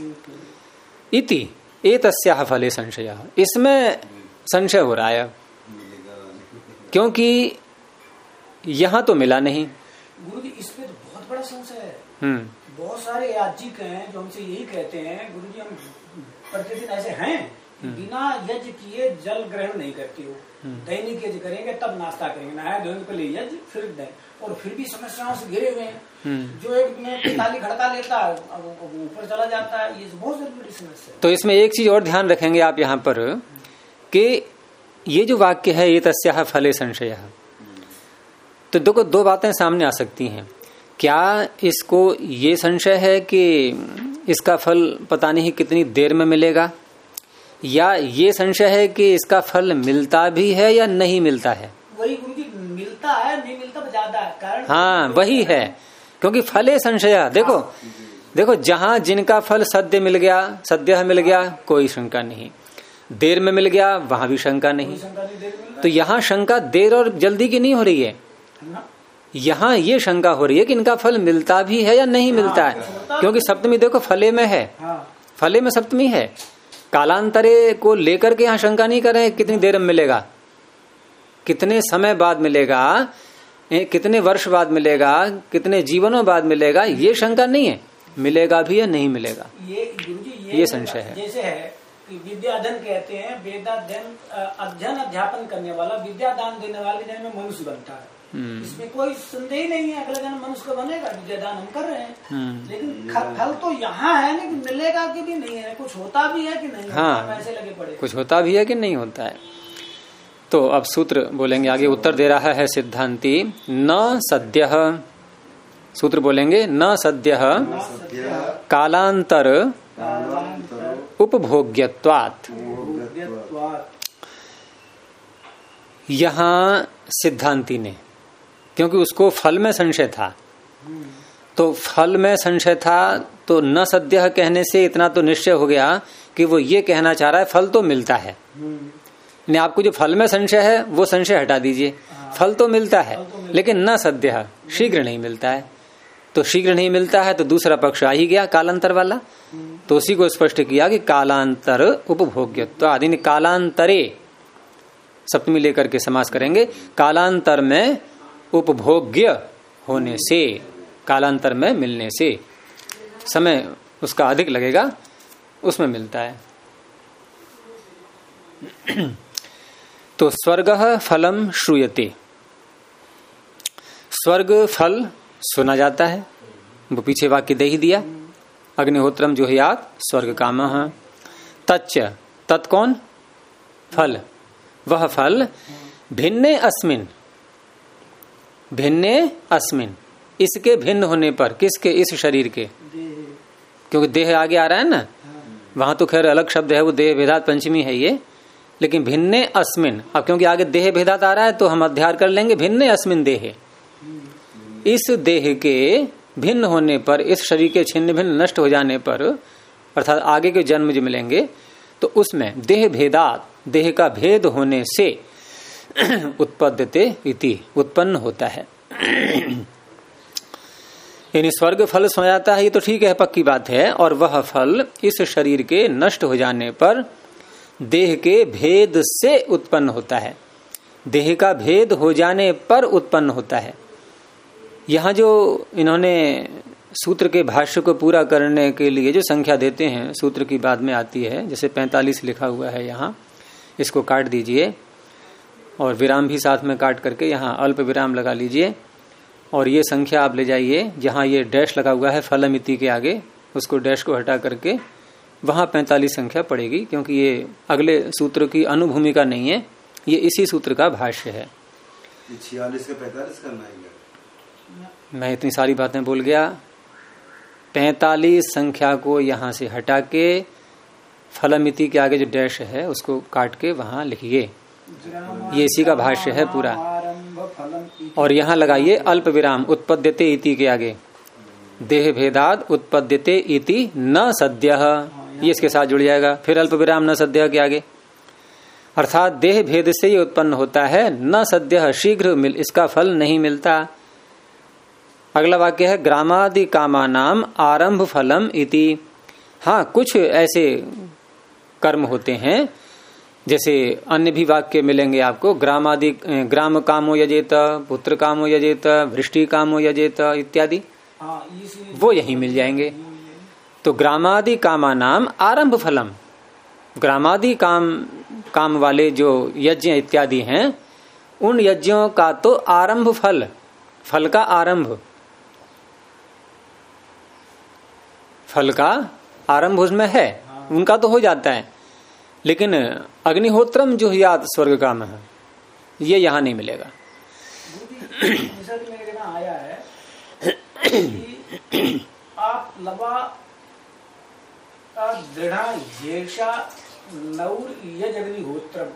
A: इति एतस्याः फले संशय, इसमें संशय हो रहा है, क्योंकि यहां तो मिला नहीं।
C: गुरुजी इसमें तो बहुत बड़ा संशय है। बहुत सारे याज्ञिक हैं जो हमसे यही कहते हैं, गुरुजी हम प्रतिदिन ऐसे हैं बिना यज्ञ किए जल ग्रहण नहीं करते हो, दैनिक यज्ञ करेंगे तब नाश्ता करेंगे, नहाए धोएंगे पहले यज्ञ फिर दैन, और फिर भी समस्याओं से घिरे हुए हैं। जो एक में ताली खड़का लेता है ऊपर चला जाता है, ये बहुत बड़ी समस्या है।
A: तो इसमें एक चीज और ध्यान रखेंगे आप यहाँ पर, कि ये जो वाक्य है ये तस्याः फले संशय, तो देखो 2 बातें सामने आ सकती हैं। क्या इसको ये संशय है कि इसका फल पता नहीं कितनी देर में मिलेगा, या ये संशय है कि इसका फल मिलता भी है या नहीं मिलता है?
C: वही गुरुजी, मिलता है नहीं मिलता ज्यादा है कारण।
A: हाँ वही है, क्योंकि फले संशय। देखो देखो, जहां जिनका फल सद्य मिल गया कोई शंका नहीं, देर में मिल गया वहां भी शंका नहीं। तो यहाँ शंका देर और जल्दी की नहीं हो रही है, यहाँ ये शंका हो रही है कि इनका फल मिलता भी है या नहीं मिलता है, क्योंकि सप्तमी देखो फले में है, फले में सप्तमी है। कालांतरे को लेकर के यहाँ शंका नहीं कर रहे हैं कितनी देर में मिलेगा, कितने समय बाद मिलेगा, कितने वर्ष बाद मिलेगा, कितने जीवनों बाद मिलेगा, ये शंका नहीं है, मिलेगा भी या नहीं मिलेगा, ये संशय है।
C: जैसे है कि विद्याधन कहते हैं, अध्ययन अध्यापन करने वाला, विद्यादान देने वाले जन्म में मनुष्य बनता है, इसमें कोई संदेह नहीं है, अगला जन्म मनुष्य का बनेगा, विद्यादान हम कर रहे हैं। लेकिन फल तो यहाँ है ना कि मिलेगा कि भी नहीं है, कुछ होता भी है कि नहीं,
A: हाँ
C: ऐसे लगे पड़े,
A: कुछ होता भी है कि नहीं होता है। तो अब सूत्र बोलेंगे आगे, उत्तर दे रहा है सिद्धांती, न सद्यः, सूत्र बोलेंगे, न सद्यः कालांतर उपभोग्यत्वात्। यहाँ सिद्धांती ने, क्योंकि उसको फल में संशय था, तो फल में संशय था तो न सद्यः कहने से इतना तो निश्चय हो गया कि वो ये कहना चाह रहा है फल तो मिलता है। नहीं, आपको जो फल में संशय है वो संशय हटा दीजिए, फल तो मिलता है लेकिन न सद्यः, शीघ्र नहीं मिलता है। तो शीघ्र नहीं मिलता है तो दूसरा पक्ष आ ही गया कालांतर वाला, तो उसी को स्पष्ट किया कि कालांतर उपभोग्यत्व आदि, कालांतरे सप्तमी लेकर के समास करेंगे, कालांतर में उपभोग्य होने से, कालांतर में मिलने से, समय उसका अधिक लगेगा उसमें मिलता है। तो स्वर्गः फलम श्रूयते, स्वर्ग फल सुना जाता है, वो पीछे वाक्य दे ही दिया, अग्निहोत्रम जुहुयात् स्वर्ग कामः, तच्च, तत् कौन, फल, वह फल भिन्ने अस्मिन्, भिन्ने अस्मिन्, इसके भिन्न होने पर, किसके, इस शरीर के, क्योंकि देह आगे आ रहा है ना, वहां तो खैर अलग शब्द है, वो देह भेदात पंचमी है ये, लेकिन भिन्ने अस्मिन्, अब क्योंकि आगे देह भेदात आ रहा है तो हम अध्याय कर लेंगे भिन्ने अस्मिन् देहे, इस देह के भिन्न होने पर, इस शरीर के छिन्न भिन्न नष्ट हो जाने पर, अर्थात आगे के जन्म जो मिलेंगे तो उसमें देह भेदात, देह का भेद होने से उत्पद्यते इति, उत्पन्न होता है। यानी स्वर्ग फल सो जाता है, ये तो ठीक है, पक्की बात है, और वह फल इस शरीर के नष्ट हो जाने पर देह के भेद से उत्पन्न होता है, देह का भेद हो जाने पर उत्पन्न होता है। यहाँ जो इन्होंने सूत्र के भाष्य को पूरा करने के लिए जो संख्या देते हैं, सूत्र की बाद में आती है, जैसे 45 लिखा हुआ है यहाँ, इसको काट दीजिए और विराम भी साथ में काट करके यहाँ अल्प विराम लगा लीजिए, और ये संख्या आप ले जाइए जहाँ ये डैश लगा हुआ है फलमिति के आगे, उसको डैश को हटा करके वहाँ 45 संख्या पड़ेगी, क्योंकि ये अगले सूत्र की अनुभूमिका नहीं है, ये इसी सूत्र का भाष्य है।
B: 46 से 45 करना है,
A: मैं इतनी सारी बातें बोल गया। 45 संख्या को यहाँ से हटा के फलमिति के आगे जो डैश है उसको काट के वहां लिखिए, ये इसी का भाष्य है पूरा। और यहाँ लगाइए अल्प विराम, उत्पद्यते इति के आगे, देह भेदाद उत्पद्यते इति न सद्यः, ये इसके साथ जुड़ जाएगा, फिर अल्प विराम न सद्यः के आगे, अर्थात देह भेद से ये उत्पन्न होता है, न सद्यः शीघ्र इसका फल नहीं मिलता। अगला वाक्य है ग्रामादि कामानाम आरंभ फलम इति। हाँ, कुछ ऐसे कर्म होते हैं, जैसे अन्य भी वाक्य मिलेंगे आपको, ग्रामादि, ग्राम कामो यजेत, पुत्र कामो यजेत, वृष्टि कामो यजेत इत्यादि, वो यही मिल जाएंगे। तो ग्रामादि कामानाम आरंभ फलम, ग्रामादि काम वाले जो यज्ञ इत्यादि हैं, उन यज्ञों का तो आरंभ फल, फल का आरंभ, फल का आरंभ उसमें है, उनका तो हो जाता है, लेकिन अग्निहोत्रम जो याद स्वर्ग काम है, ये यहाँ नहीं मिलेगा।
C: जैसा कि मेरे यहाँ आया है कि आप लवा दृढ़ा नौर यज अग्निहोत्रम,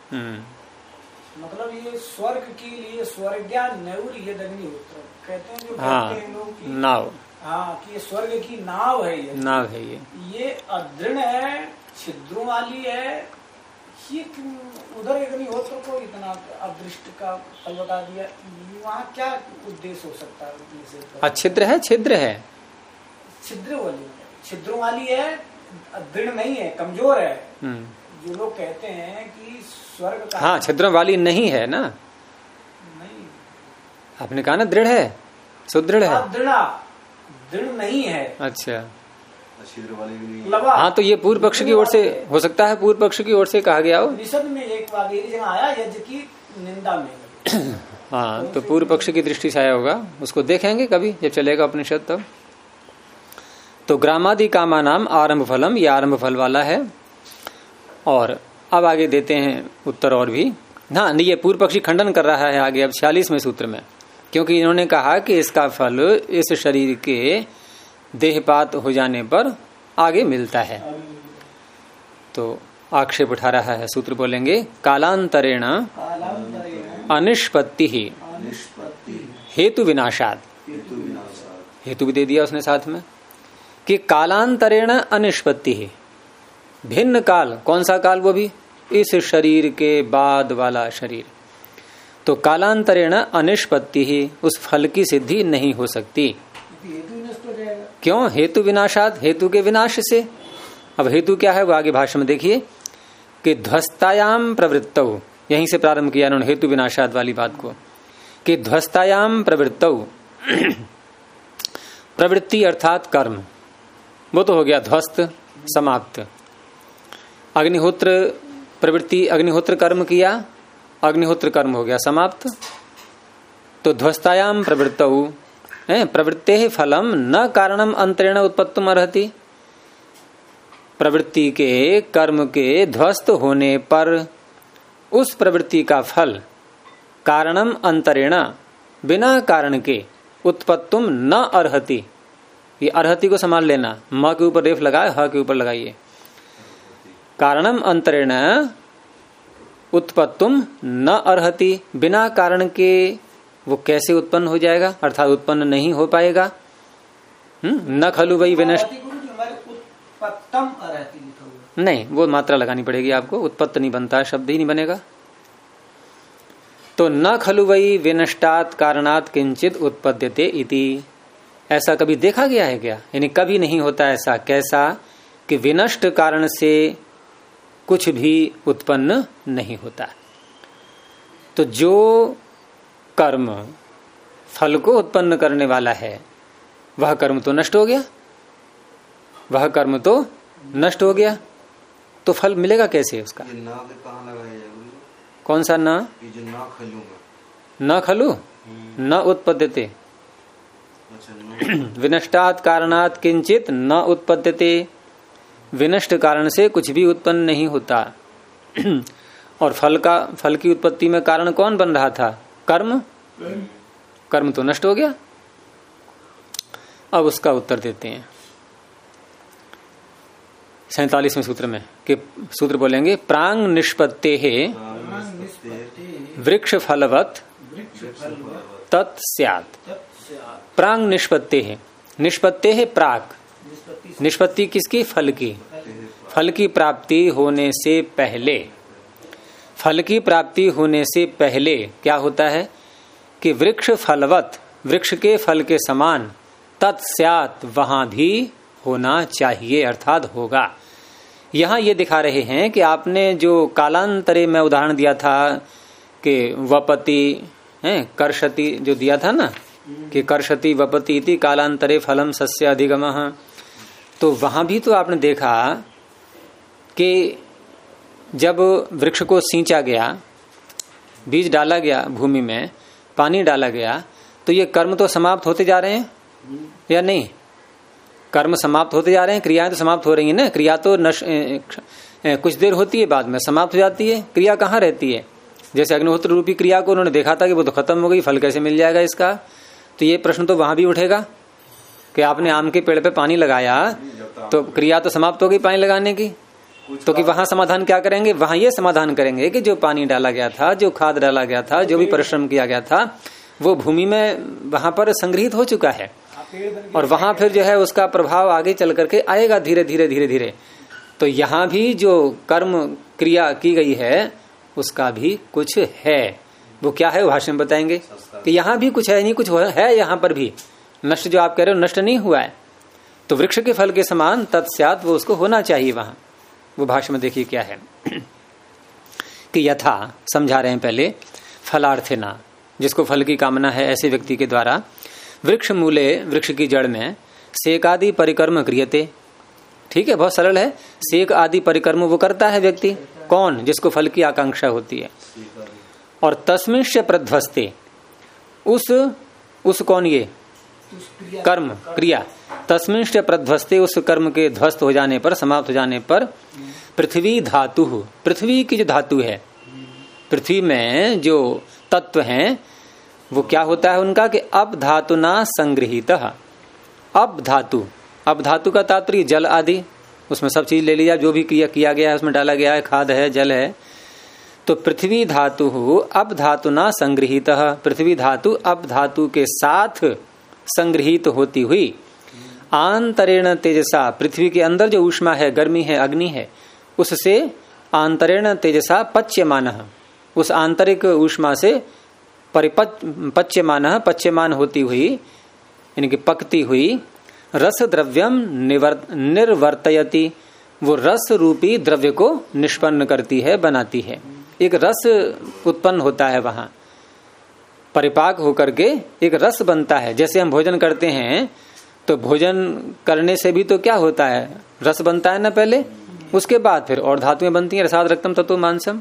C: मतलब ये स्वर्ग के लिए स्वर्ग्या नौर यज अग्निहोत्रम कहते हैं, जो कहते हैं लोग कि
A: नाव,
C: हाँ कि ये स्वर्ग की नाव है,
A: नाव है
C: ये अदृढ़ है, छिद्रों वाली है। ये उधर अग्निहोत्र को इतना अदृष्ट का फल बता दिया, वहाँ क्या उद्देश्य हो सकता है?
A: छिद्र है, छिद्र है,
C: छिद्रों वाली है, दृढ़ नहीं है, कमजोर है। जो लोग कहते हैं कि स्वर्ग का,
A: हाँ छिद्रों वाली नहीं है ना,
C: नहीं
A: आपने कहा ना दृढ़ है, सुदृढ़ है,
C: दृढ़ नहीं है।
A: अच्छा
B: छिद्र वाली भी नहीं।
A: हाँ तो ये पूर्व पक्ष की ओर से हो सकता है, पूर्व पक्ष की ओर से कहा गया हो।
C: निषद में एक जगह आया यज्ञ की निंदा में।
A: हाँ तो पूर्व पक्ष की दृष्टि से आया होगा, उसको देखेंगे कभी जब चलेगा उपनिषद तब। तो ग्रामादि कामा नाम आरंभ फलम, ये आरंभ फल वाला है। और अब आगे देते हैं उत्तर और भी। हाँ ये पूर्व पक्षी खंडन कर रहा है आगे अब 46वें सूत्र में, क्योंकि इन्होंने कहा कि इसका फल इस शरीर के देहपात हो जाने पर आगे मिलता है। तो आक्षेप उठा रहा है, सूत्र बोलेंगे कालांतरेण अनिष्पत्ति ही हेतु विनाशाद, हेतु भी दे दिया उसने साथ में कि कालांतरेण अनिष्पत्ति ही, भिन्न काल, कौन सा काल, वो भी इस शरीर के बाद वाला शरीर। तो कालांतरेण अनिष्पत्ति ही, उस फल की सिद्धि नहीं हो सकती। क्यों? हेतु विनाशात, हेतु के विनाश से। अब हेतु क्या है वो आगे भाष्य में देखिए कि ध्वस्तायाम प्रवृत्तौ, यहीं से प्रारंभ किया उन्होंने हेतु विनाशात वाली बात को, कि ध्वस्तायाम प्रवृत्तौ, प्रवृत्ति अर्थात कर्म, वो तो हो गया ध्वस्त, समाप्त। अग्निहोत्र प्रवृत्ति, अग्निहोत्र कर्म किया, अग्निहोत्र कर्म हो गया समाप्त। तो ध्वस्तायाम प्रवृत्तौ, प्रवृत्ते फलम न कारणम अंतरेण उत्पत्तुम अर्हति, प्रवृत्ति के कर्म के ध्वस्त होने पर उस प्रवृत्ति का फल कारणम अंतरेण, बिना कारण के, उत्पत्तुम न अर्हति। ये अर्हति को संभाल लेना, म के ऊपर रेफ लगाए, ह के ऊपर लगाइए। कारणम अंतरेण उत्पत्तुम न अर्हति, बिना कारण के वो कैसे उत्पन्न हो जाएगा, अर्थात उत्पन्न नहीं हो पाएगा। न खलु वही विनष्ट, नहीं वो मात्रा लगानी पड़ेगी आपको, उत्पत्त नहीं बनता, शब्द ही नहीं बनेगा। तो न खलु वही विनष्टात कारणात किंचित उत्पद्यते इति, ऐसा कभी देखा गया है क्या? यानी कभी नहीं होता ऐसा। कैसा? कि विनष्ट कारण से कुछ भी उत्पन्न नहीं होता। तो जो कर्म फल को उत्पन्न करने वाला है वह कर्म तो नष्ट हो गया, वह कर्म तो नष्ट हो गया, तो फल मिलेगा कैसे उसका?
B: ना कहाँ लगाया जाए?
A: कौन सा ना?
B: ये जो ना खलू,
A: न खलु न उत्पद्यते, विनष्टात कारणात किंचित न उत्पद्यते, विनष्ट कारण से कुछ भी उत्पन्न नहीं होता। और फल की उत्पत्ति में कारण कौन बन रहा था? कर्म, कर्म तो नष्ट हो गया। अब उसका उत्तर देते हैं 47वें सूत्र में, कि सूत्र बोलेंगे प्रांग निष्पत्ते है वृक्ष फलवत तत्स्यात्। प्रांग निष्पत्ते है, निष्पत्ते है प्राक, निष्पत्ति किसकी? फल की। फल की प्राप्ति होने से पहले, फल की प्राप्ति होने से पहले क्या होता है कि वृक्ष फलवत, वृक्ष के फल के समान, तत्स्यात्, वहां भी होना चाहिए, अर्थात होगा। यहां ये दिखा रहे हैं कि आपने जो कालांतरे में उदाहरण दिया था कि वपति कर्षति, जो दिया था ना कि कर्षति वपति इति कालांतरे फलम सस्य अधिगमः, तो वहां भी तो आपने देखा कि जब वृक्ष को सींचा गया, बीज डाला गया भूमि में, पानी डाला गया, तो ये कर्म तो समाप्त होते जा रहे हैं या नहीं? कर्म समाप्त होते जा रहे हैं, क्रियाएं तो समाप्त हो रही है ना। क्रिया तो कुछ देर होती है, बाद में समाप्त हो जाती है। क्रिया कहाँ रहती है? जैसे अग्निहोत्र रूपी क्रिया को उन्होंने देखा था कि वो तो खत्म हो गई, फल कैसे मिल जाएगा इसका? तो ये प्रश्न तो वहां भी उठेगा कि आपने आम के पेड़ पे पानी लगाया तो क्रिया तो समाप्त हो गई पानी लगाने की, तो कि वहां समाधान क्या करेंगे, वहां ये समाधान करेंगे कि जो पानी डाला गया था, जो खाद डाला गया था, जो भी परिश्रम किया गया था, वो भूमि में वहां पर संग्रहित हो चुका है और वहां फिर जो है उसका प्रभाव आगे चल करके आएगा धीरे धीरे धीरे धीरे। तो यहाँ भी जो कर्म क्रिया की गई है उसका भी कुछ है। वो क्या है वो भाष्य में बताएंगे कि यहाँ भी कुछ है, नहीं कुछ है, यहाँ पर भी नष्ट जो आप कह रहे हो नष्ट नहीं हुआ है। तो वृक्ष के फल के समान तत्स्यात् वो उसको होना चाहिए वहां। वो भाष्य में देखिए क्या है कि यथा समझा रहे हैं पहले, फलार्थिना जिसको फल की कामना है ऐसे व्यक्ति के द्वारा वृक्ष मूले वृक्ष की जड़ में सेक आदि परिकर्म क्रियते। ठीक है, बहुत सरल है। सेक आदि परिकर्म वो करता है व्यक्ति, कौन, जिसको फल की आकांक्षा होती है। और तस्मिंश्च प्रध्वस्ते उस कौन, ये कर्म क्रिया, तस्मिंश्च प्रध्वस्ते उस कर्म के ध्वस्त हो जाने पर, समाप्त हो जाने पर पृथ्वी धातु, पृथ्वी की जो धातु है, पृथ्वी में जो तत्व हैं वो क्या होता है उनका कि अब धातु ना संग्रहित। अब धातु का तात्पर्य जल आदि, उसमें सब चीज ले लिया, जो भी क्रिया किया गया है उसमें डाला गया है, खाद है, जल है। तो पृथ्वी धातु अब धातु ना संग्रहित, पृथ्वी धातु अब धातु के साथ संग्रहित होती हुई आंतरेण तेजसा, पृथ्वी के अंदर जो ऊष्मा है, गर्मी है, अग्नि है, उससे आंतरेण तेजसा पच्यमान, उस आंतरिक ऊष्मा से पच्यमान होती हुई, यानी कि पकती हुई रस द्रव्यम निर्वर्तयति, वो रस रूपी द्रव्य को निष्पन्न करती है, बनाती है। एक रस उत्पन्न होता है वहां, परिपाक होकर के एक रस बनता है। जैसे हम भोजन करते हैं तो भोजन करने से भी तो क्या होता है, रस बनता है ना पहले, उसके बाद फिर और धातुएं बनती हैं, रसाद रक्तम तत्व मांसम।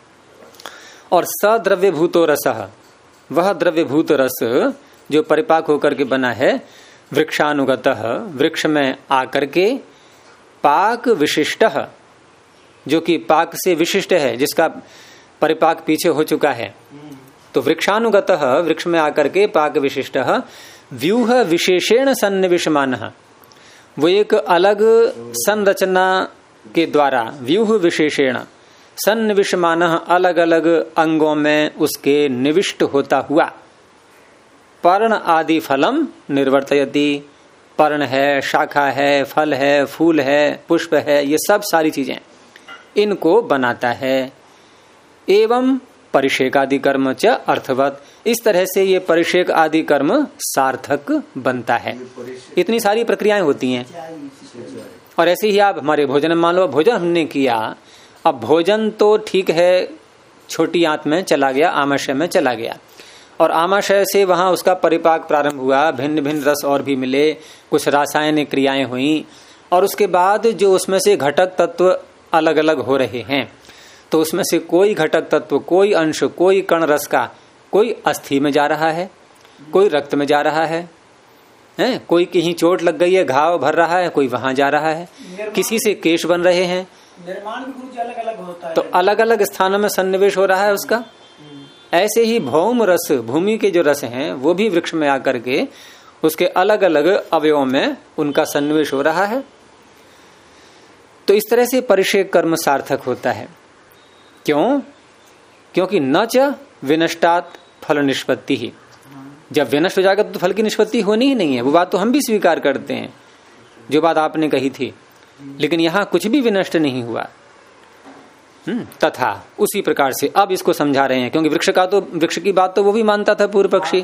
A: और सद्रव्य भूतो रसः, वह द्रव्यभूत रस जो परिपाक होकर के बना है, वृक्षानुगतः, वृक्ष में आकर के, पाक विशिष्टः, जो कि पाक से विशिष्ट है, जिसका परिपाक पीछे हो चुका है। तो वृक्षानुगतः, वृक्ष में आकर के पाक विशिष्टः, व्यूह विशेषेण सन्निविष्यमानः, वो एक अलग संरचना के द्वारा, व्यूह विशेषेण सन्निविष्यमानः, अलग अलग अंगों में उसके निविष्ट होता हुआ, पर्ण आदि फलम निर्वर्तयति, पर्ण है, शाखा है, फल है, फूल है, पुष्प है, ये सब सारी चीजें इनको बनाता है। एवं परिषेक आदि कर्म च अर्थवत, इस तरह से ये परिषेक आदि कर्म सार्थक बनता है। इतनी सारी प्रक्रियाएं होती हैं। और ऐसे ही आप हमारे भोजन में मान लो, भोजन हमने किया, अब भोजन तो ठीक है, छोटी आंत में चला गया, आमाशय में चला गया, और आमाशय से वहां उसका परिपाक प्रारंभ हुआ, भिन्न भिन्न रस और भी मिले, कुछ रासायनिक क्रियाएं हुई, और उसके बाद जो उसमें से घटक तत्व अलग अलग हो रहे हैं, तो उसमें से कोई घटक तत्व, कोई अंश, कोई कण रस का, कोई अस्थि में जा रहा है, कोई रक्त में जा रहा है, कोई कहीं चोट लग गई है, घाव भर रहा है, कोई वहां जा रहा है, किसी से केश बन रहे हैं,
C: निर्माण भी गुरुजी अलग अलग होता है,
A: तो अलग अलग स्थानों में सन्निवेश हो रहा है उसका। ऐसे ही भौम रस, भूमि के जो रस हैं, वो भी वृक्ष में आकर के उसके अलग अलग अवयवों में उनका सन्निवेश हो रहा है। तो इस तरह से परिषेक कर्म सार्थक होता है। क्यों? क्योंकि न च विनष्टात फल निष्पत्ति ही, जब विनष्ट हो जाएगा तो फल की निष्पत्ति होनी ही नहीं है। वो बात तो हम भी स्वीकार करते हैं, जो बात आपने कही थी, लेकिन यहां कुछ भी विनष्ट नहीं हुआ। तथा उसी प्रकार से अब इसको समझा रहे हैं, क्योंकि वृक्ष की बात तो वो भी मानता था पूर्व पक्षी,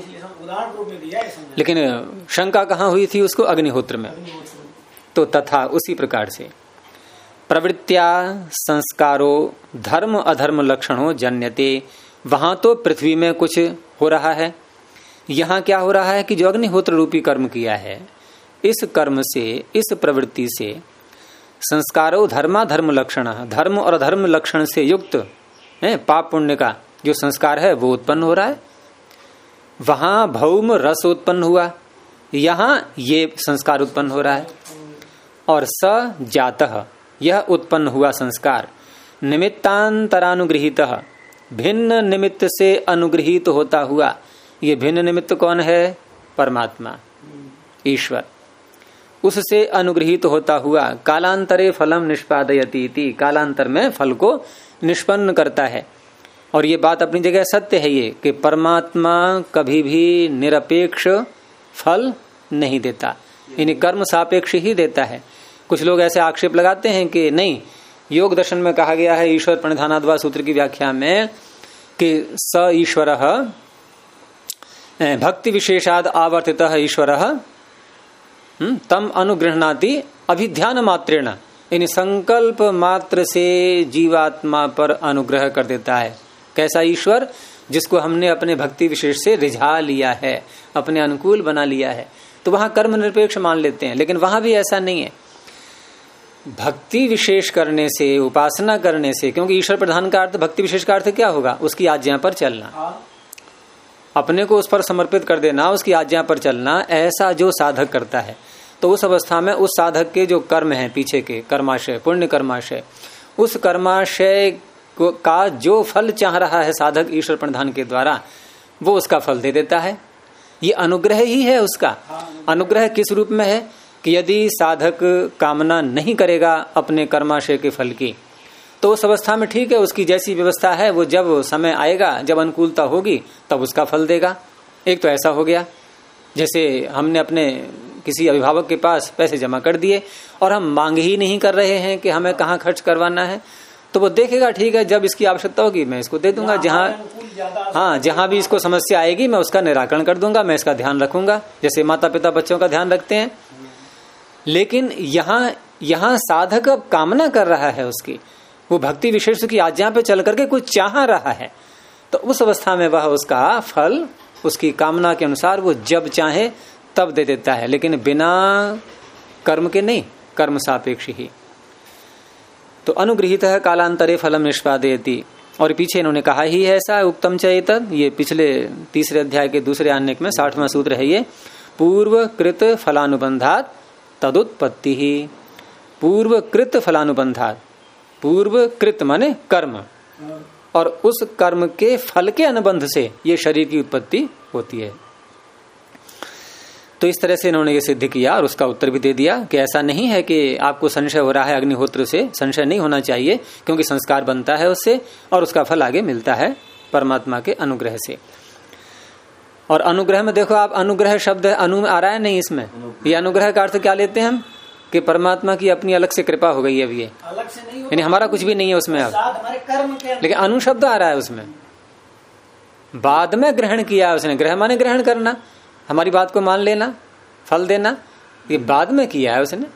A: लेकिन शंका कहाँ हुई थी उसको? अग्निहोत्र में। तो तथा उसी प्रकार से प्रवृत्त्या संस्कारो धर्म अधर्म लक्षणों जन्यते, वहां तो पृथ्वी में कुछ हो रहा है, यहाँ क्या हो रहा है कि जो अग्निहोत्र रूपी कर्म किया है, इस कर्म से, इस प्रवृत्ति से संस्कारो धर्मा धर्म लक्षण, धर्म और अधर्म लक्षण से युक्त है, पाप पुण्य का जो संस्कार है वो उत्पन्न हो रहा है। वहां भौम रस उत्पन्न हुआ, यहाँ ये संस्कार उत्पन्न हो रहा है। और स जातः, यह उत्पन्न हुआ संस्कार निमित्तांतरानुगृहीत, भिन्न निमित्त से अनुगृहीत होता हुआ। ये भिन्न निमित्त कौन है? परमात्मा, ईश्वर। उससे अनुगृहीत होता हुआ कालांतरे फलम निष्पादयति इति, कालांतर में फल को निष्पन्न करता है। और ये बात अपनी जगह सत्य है ये कि परमात्मा कभी भी निरपेक्ष फल नहीं देता, यानी कर्म सापेक्ष ही देता है। कुछ लोग ऐसे आक्षेप लगाते हैं कि नहीं, योग दर्शन में कहा गया है ईश्वर प्रणिधानाद्वा सूत्र की व्याख्या में कि स ईश्वरः भक्ति विशेषाद आवर्तितः ईश्वरः तम अनुगृह्णाति अभिध्यान मात्रेण, यानी संकल्प मात्र से जीवात्मा पर अनुग्रह कर देता है। कैसा ईश्वर? जिसको हमने अपने भक्ति विशेष से रिझा लिया है, अपने अनुकूल बना लिया है। तो वहां कर्म निरपेक्ष मान लेते हैं, लेकिन वहां भी ऐसा नहीं है। भक्ति विशेष करने से, उपासना करने से, क्योंकि ईश्वर प्रधान का अर्थ, भक्ति विशेष का अर्थ क्या होगा? उसकी आज्ञा पर चलना, अपने को उस पर समर्पित कर देना, उसकी आज्ञा पर चलना। ऐसा जो साधक करता है तो उस अवस्था में उस साधक के जो कर्म हैं पीछे के कर्माशय, पुण्य कर्माशय, उस कर्माशय का जो फल चाह रहा है साधक ईश्वर प्रधान के द्वारा, वो उसका फल दे देता है। ये अनुग्रह ही है उसका। अनुग्रह किस रूप में है कि यदि साधक कामना नहीं करेगा अपने कर्माशय के फल की, तो उस अवस्था में ठीक है, उसकी जैसी व्यवस्था है वो जब समय आएगा, जब अनुकूलता होगी तब उसका फल देगा। एक तो ऐसा हो गया, जैसे हमने अपने किसी अभिभावक के पास पैसे जमा कर दिए और हम मांग ही नहीं कर रहे हैं कि हमें कहाँ खर्च करवाना है, तो वो देखेगा ठीक है जब इसकी आवश्यकता होगी मैं इसको दे दूंगा, जहां भी इसको समस्या आएगी मैं उसका निराकरण कर दूंगा, मैं इसका ध्यान रखूंगा, जैसे माता पिता बच्चों का ध्यान रखते हैं। लेकिन यहाँ साधक अब कामना कर रहा है उसकी, वो भक्ति विशेष की आज्ञा पे चल करके कुछ चाह रहा है, तो उस अवस्था में वह उसका फल उसकी कामना के अनुसार वो जब चाहे तब दे देता है, लेकिन बिना कर्म के नहीं, कर्म सापेक्ष ही। तो अनुगृहीत है कालांतरे फलम निष्पादयति, और पीछे इन्होंने कहा ही है ऐसा, उत्तम चैतद, ये पिछले तीसरे अध्याय के दूसरे आनेक में 60वां सूत्र है ये, पूर्व कृत फलानुबंधात तदुत्पत्ति ही। पूर्व कृत फलानुबंधात, पूर्व कृत माने कर्म, और उस कर्म के फल के अनुबंध से ये शरीर की उत्पत्ति होती है। तो इस तरह से इन्होंने ये सिद्ध किया और उसका उत्तर भी दे दिया कि ऐसा नहीं है कि आपको संशय हो रहा है अग्निहोत्र से, संशय नहीं होना चाहिए, क्योंकि संस्कार बनता है उससे और उसका फल आगे मिलता है परमात्मा के अनुग्रह से। और अनुग्रह में देखो आप, अनुग्रह शब्द अनु आ रहा है नहीं इसमें, ये अनुग्रह का अर्थ क्या लेते हैं हम कि परमात्मा की अपनी अलग से कृपा हो गई है, अभी ये
C: अलग से नहीं,
A: यानी हमारा कुछ भी नहीं है उसमें अब, लेकिन अनु शब्द आ रहा है उसमें, बाद में ग्रहण किया उसने। ग्रह माने ग्रहण करना, हमारी बात को मान लेना, फल देना, ये बाद में किया है उसने।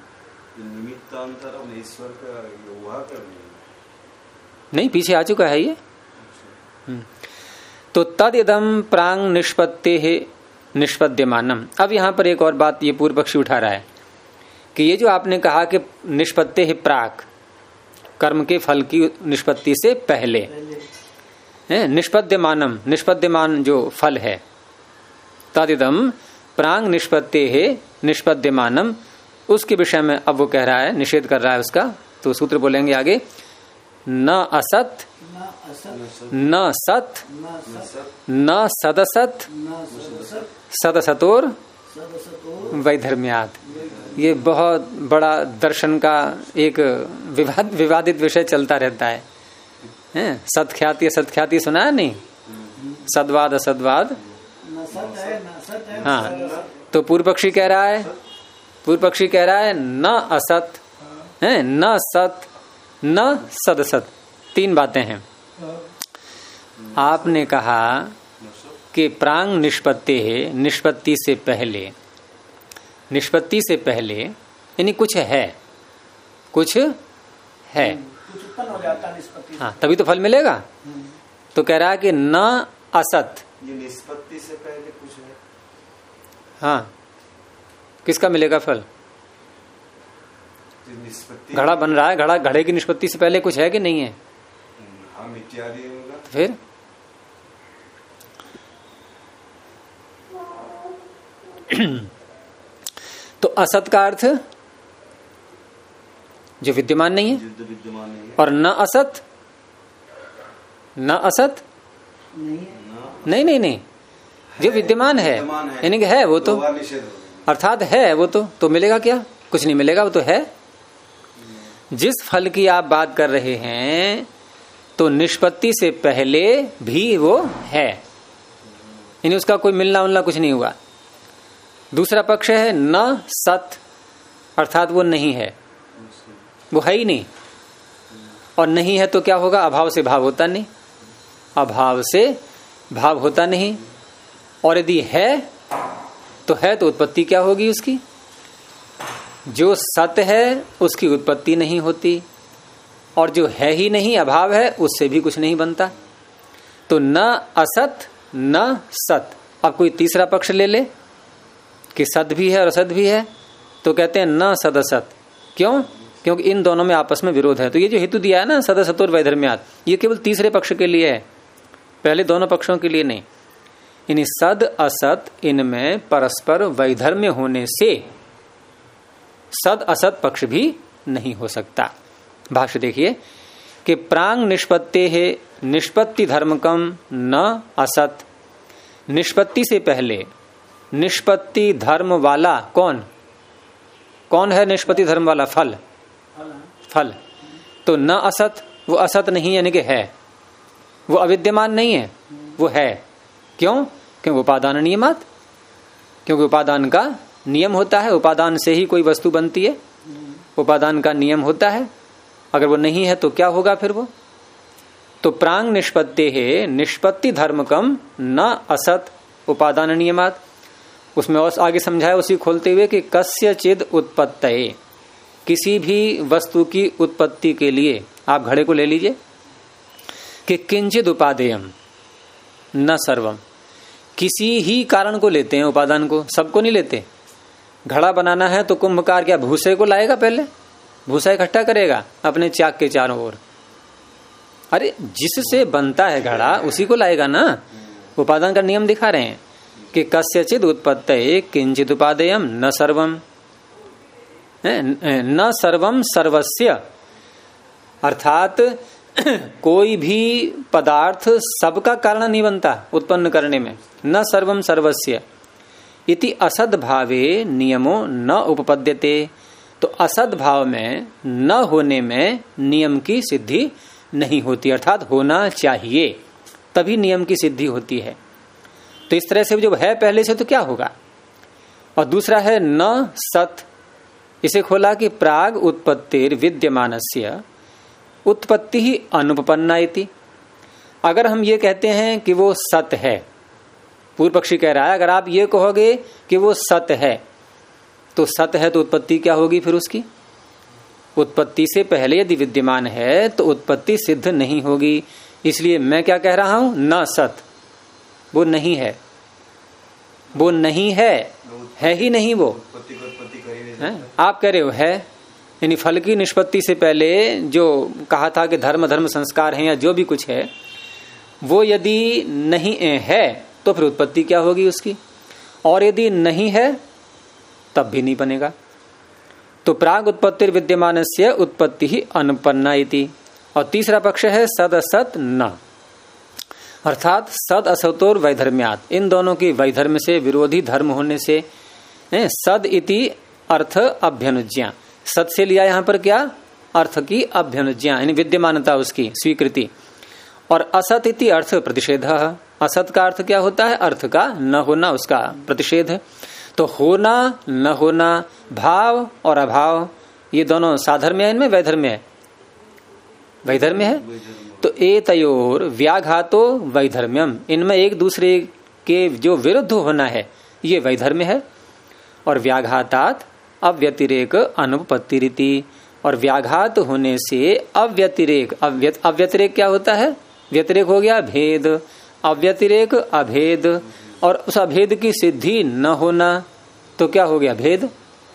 A: नहीं, पीछे आ चुका है ये। तो तद इदम प्रांग निष्पत्ते है निष्पद्यमानम। अब यहां पर एक और बात ये पूर्व पक्षी उठा रहा है कि ये जो आपने कहा कि निष्पत्ते है प्राक, कर्म के फल की निष्पत्ति से पहले, निष्पद्यमानम, निष्पद्यमान जो फल है, तदिदम प्रांग निष्पत्ते है निष्पद्यमानम, उसके विषय में अब वो कह रहा है, निषेध कर रहा है उसका। तो सूत्र बोलेंगे आगे, न असत न सत न सदसत सदसतोर वैधर्म्यात्। ये बहुत बड़ा दर्शन का एक विवादित विषय चलता रहता है। सत्ख्याति असत्ख्याति सुना है नहीं, सद्वाद असद्वाद। हाँ, तो पूर्व पक्षी कह रहा है न असत है, न सत न सदसत, तीन बातें हैं। आपने कहा कि प्रांग निष्पत्ति है, निष्पत्ति से पहले, निष्पत्ति से पहले यानी कुछ है, कुछ है,
C: कुछ उत्पन्न हो जाता है निष्पत्ति।
A: हाँ, तभी तो फल मिलेगा। तो कह रहा है कि न असत,
B: ये निष्पत्ति से पहले कुछ है।
A: हाँ, किसका मिलेगा फल? घड़ा बन रहा है, घड़े की निष्पत्ति से पहले कुछ है कि नहीं है?
B: हाँ, इत्यादि होगा।
A: फिर तो असत का अर्थ जो विद्यमान नहीं है,
B: विद्यमान नहीं है।
A: और न असत, न असत नहीं, जो विद्यमान है, यानी कि है वो तो, अर्थात है वो तो मिलेगा क्या? कुछ नहीं मिलेगा, वो तो है। जिस फल की आप बात कर रहे हैं तो निष्पत्ति से पहले भी वो है, यानी उसका कोई मिलना उलना कुछ नहीं हुआ। दूसरा पक्ष है न सत, अर्थात वो नहीं है, वो है ही नहीं। और नहीं है तो क्या होगा? अभाव से भाव होता नहीं, अभाव से भाव होता नहीं। और यदि है तो उत्पत्ति क्या होगी उसकी? जो सत है उसकी उत्पत्ति नहीं होती, और जो है ही नहीं, अभाव है, उससे भी कुछ नहीं बनता। तो न असत न सत। अब कोई तीसरा पक्ष ले ले कि सत भी है और असत भी है, तो कहते हैं न सद असत। क्यों? क्योंकि इन दोनों में आपस में विरोध है। तो ये जो हेतु दिया है ना सद असतोर वैधर्म्यात्, ये केवल तीसरे पक्ष के लिए है, पहले दोनों पक्षों के लिए नहीं। यानी सद असत इनमें परस्पर वैधर्म्य होने से सद असत पक्ष भी नहीं हो सकता। भाष्य देखिए कि प्रांग निष्पत्ते है निष्पत्ति धर्मकम न असत। निष्पत्ति से पहले निष्पत्ति धर्म वाला कौन है? निष्पत्ति धर्म वाला फल। तो न असत, वो असत नहीं यानी कि है, वो अविद्यमान नहीं है, वो है। क्यों? क्योंकि उपादान नियमात, क्योंकि उपादान का नियम होता है, उपादान से ही कोई वस्तु बनती है, उपादान का नियम होता है। अगर वो नहीं है तो क्या होगा फिर वो? तो प्रांग निष्पत्ति है निष्पत्ति धर्मकम न असत उपादान नियमात। उसमें और आगे समझाया उसी खोलते हुए कि कस्यचिद उत्पत्तये, किसी भी वस्तु की उत्पत्ति के लिए आप घड़े को ले लीजिए कि किंचिद उपादेयम न सर्वम, किसी ही कारण को लेते हैं उपादान को, सबको नहीं लेते। घड़ा बनाना है तो कुंभकार क्या भूसे को लाएगा? पहले भूसा इकट्ठा करेगा अपने चाक के चारों ओर। अरे जिससे बनता है घड़ा उसी को लाएगा ना। उपादान का नियम दिखा रहे हैं कि कस्यचिद उत्पत्तये किंचिद उपादेयम न सर्वम, न सर्वम सर्वस्य, अर्थात कोई भी पदार्थ सबका कारण नहीं बनता उत्पन्न करने में। न सर्वम सर्वस्य इति असद भावे नियमो न उपपद्यते। तो असद भाव में न होने में नियम की सिद्धि नहीं होती, अर्थात होना चाहिए तभी नियम की सिद्धि होती है। तो इस तरह से जब है पहले से तो क्या होगा? और दूसरा है न सत, इसे खोला कि प्राग उत्पत्तिर विद्यमानस्य उत्पत्ति ही अनुपपन्ना इति। अगर हम ये कहते हैं कि वो सत है, पूर्व पक्षी कह रहा है अगर आप ये कहोगे कि वो सत है तो सत है तो उत्पत्ति क्या होगी फिर उसकी? उत्पत्ति से पहले यदि विद्यमान है तो उत्पत्ति सिद्ध नहीं होगी। इसलिए मैं क्या कह रहा हूं? न सत, वो नहीं है, वो नहीं है ही नहीं वो है। आप कह रहे हो है, यानी फल की निष्पत्ति से पहले जो कहा था कि धर्म धर्म संस्कार है या जो भी कुछ है वो यदि नहीं है तो फिर उत्पत्ति क्या होगी उसकी? और यदि नहीं है तब भी नहीं बनेगा। तो प्राग उत्पत्तिर विद्यमानस्य उत्पत्ति ही अनुपन्ना इति। और तीसरा पक्ष है सद असत न, अर्थात सद असतोर वैधर्म्यात्, इन दोनों की वैधर्म से विरोधी धर्म होने से सद इति अर्थ अभ्यनुज्ञा, सद से लिया यहां पर क्या? अर्थ की अभ्यनुज्ञा यानी विद्यमानता उसकी स्वीकृति। और असत इति अर्थ प्रतिषेध, असत का अर्थ क्या होता है? अर्थ का न होना, उसका प्रतिषेध। तो होना न होना, भाव और अभाव, ये दोनों साधर्म्य है, इनमें वैधर्म्य है, वैधर्म्य है। तो एतयोर व्याघातो वैधर्म्यम, इनमें एक दूसरे के जो विरुद्ध होना है ये वैधर्म्य है। और व्याघातात अव्यतिरेक अनुपपत्तिरिति, और व्याघात होने से अव्यतिरेक, अव्यतिरेक क्या होता है? व्यतिरेक हो गया भेद, अव्यतिरेक अभेद, और उस अभेद की सिद्धि न होना तो क्या हो गया? भेद।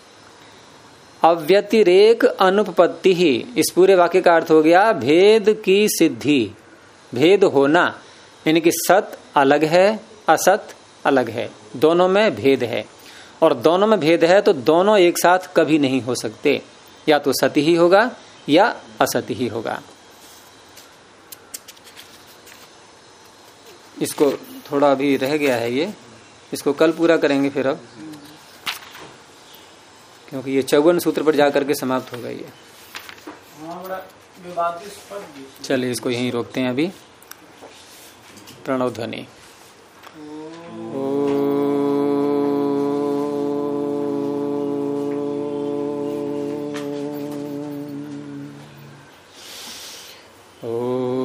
A: अव्यतिरेक अनुपपत्ति ही, इस पूरे वाक्य का अर्थ हो गया भेद की सिद्धि, भेद होना, यानी कि सत अलग है असत अलग है, दोनों में भेद है। और दोनों में भेद है तो दोनों एक साथ कभी नहीं हो सकते, या तो सत्य ही होगा या असत्य ही होगा। इसको थोड़ा अभी रह गया है ये, इसको कल पूरा करेंगे फिर अब, क्योंकि ये 54 सूत्र पर जाकर के समाप्त हो गई है। चलिए इसको यहीं रोकते हैं अभी। प्रणव ध्वनि। ओ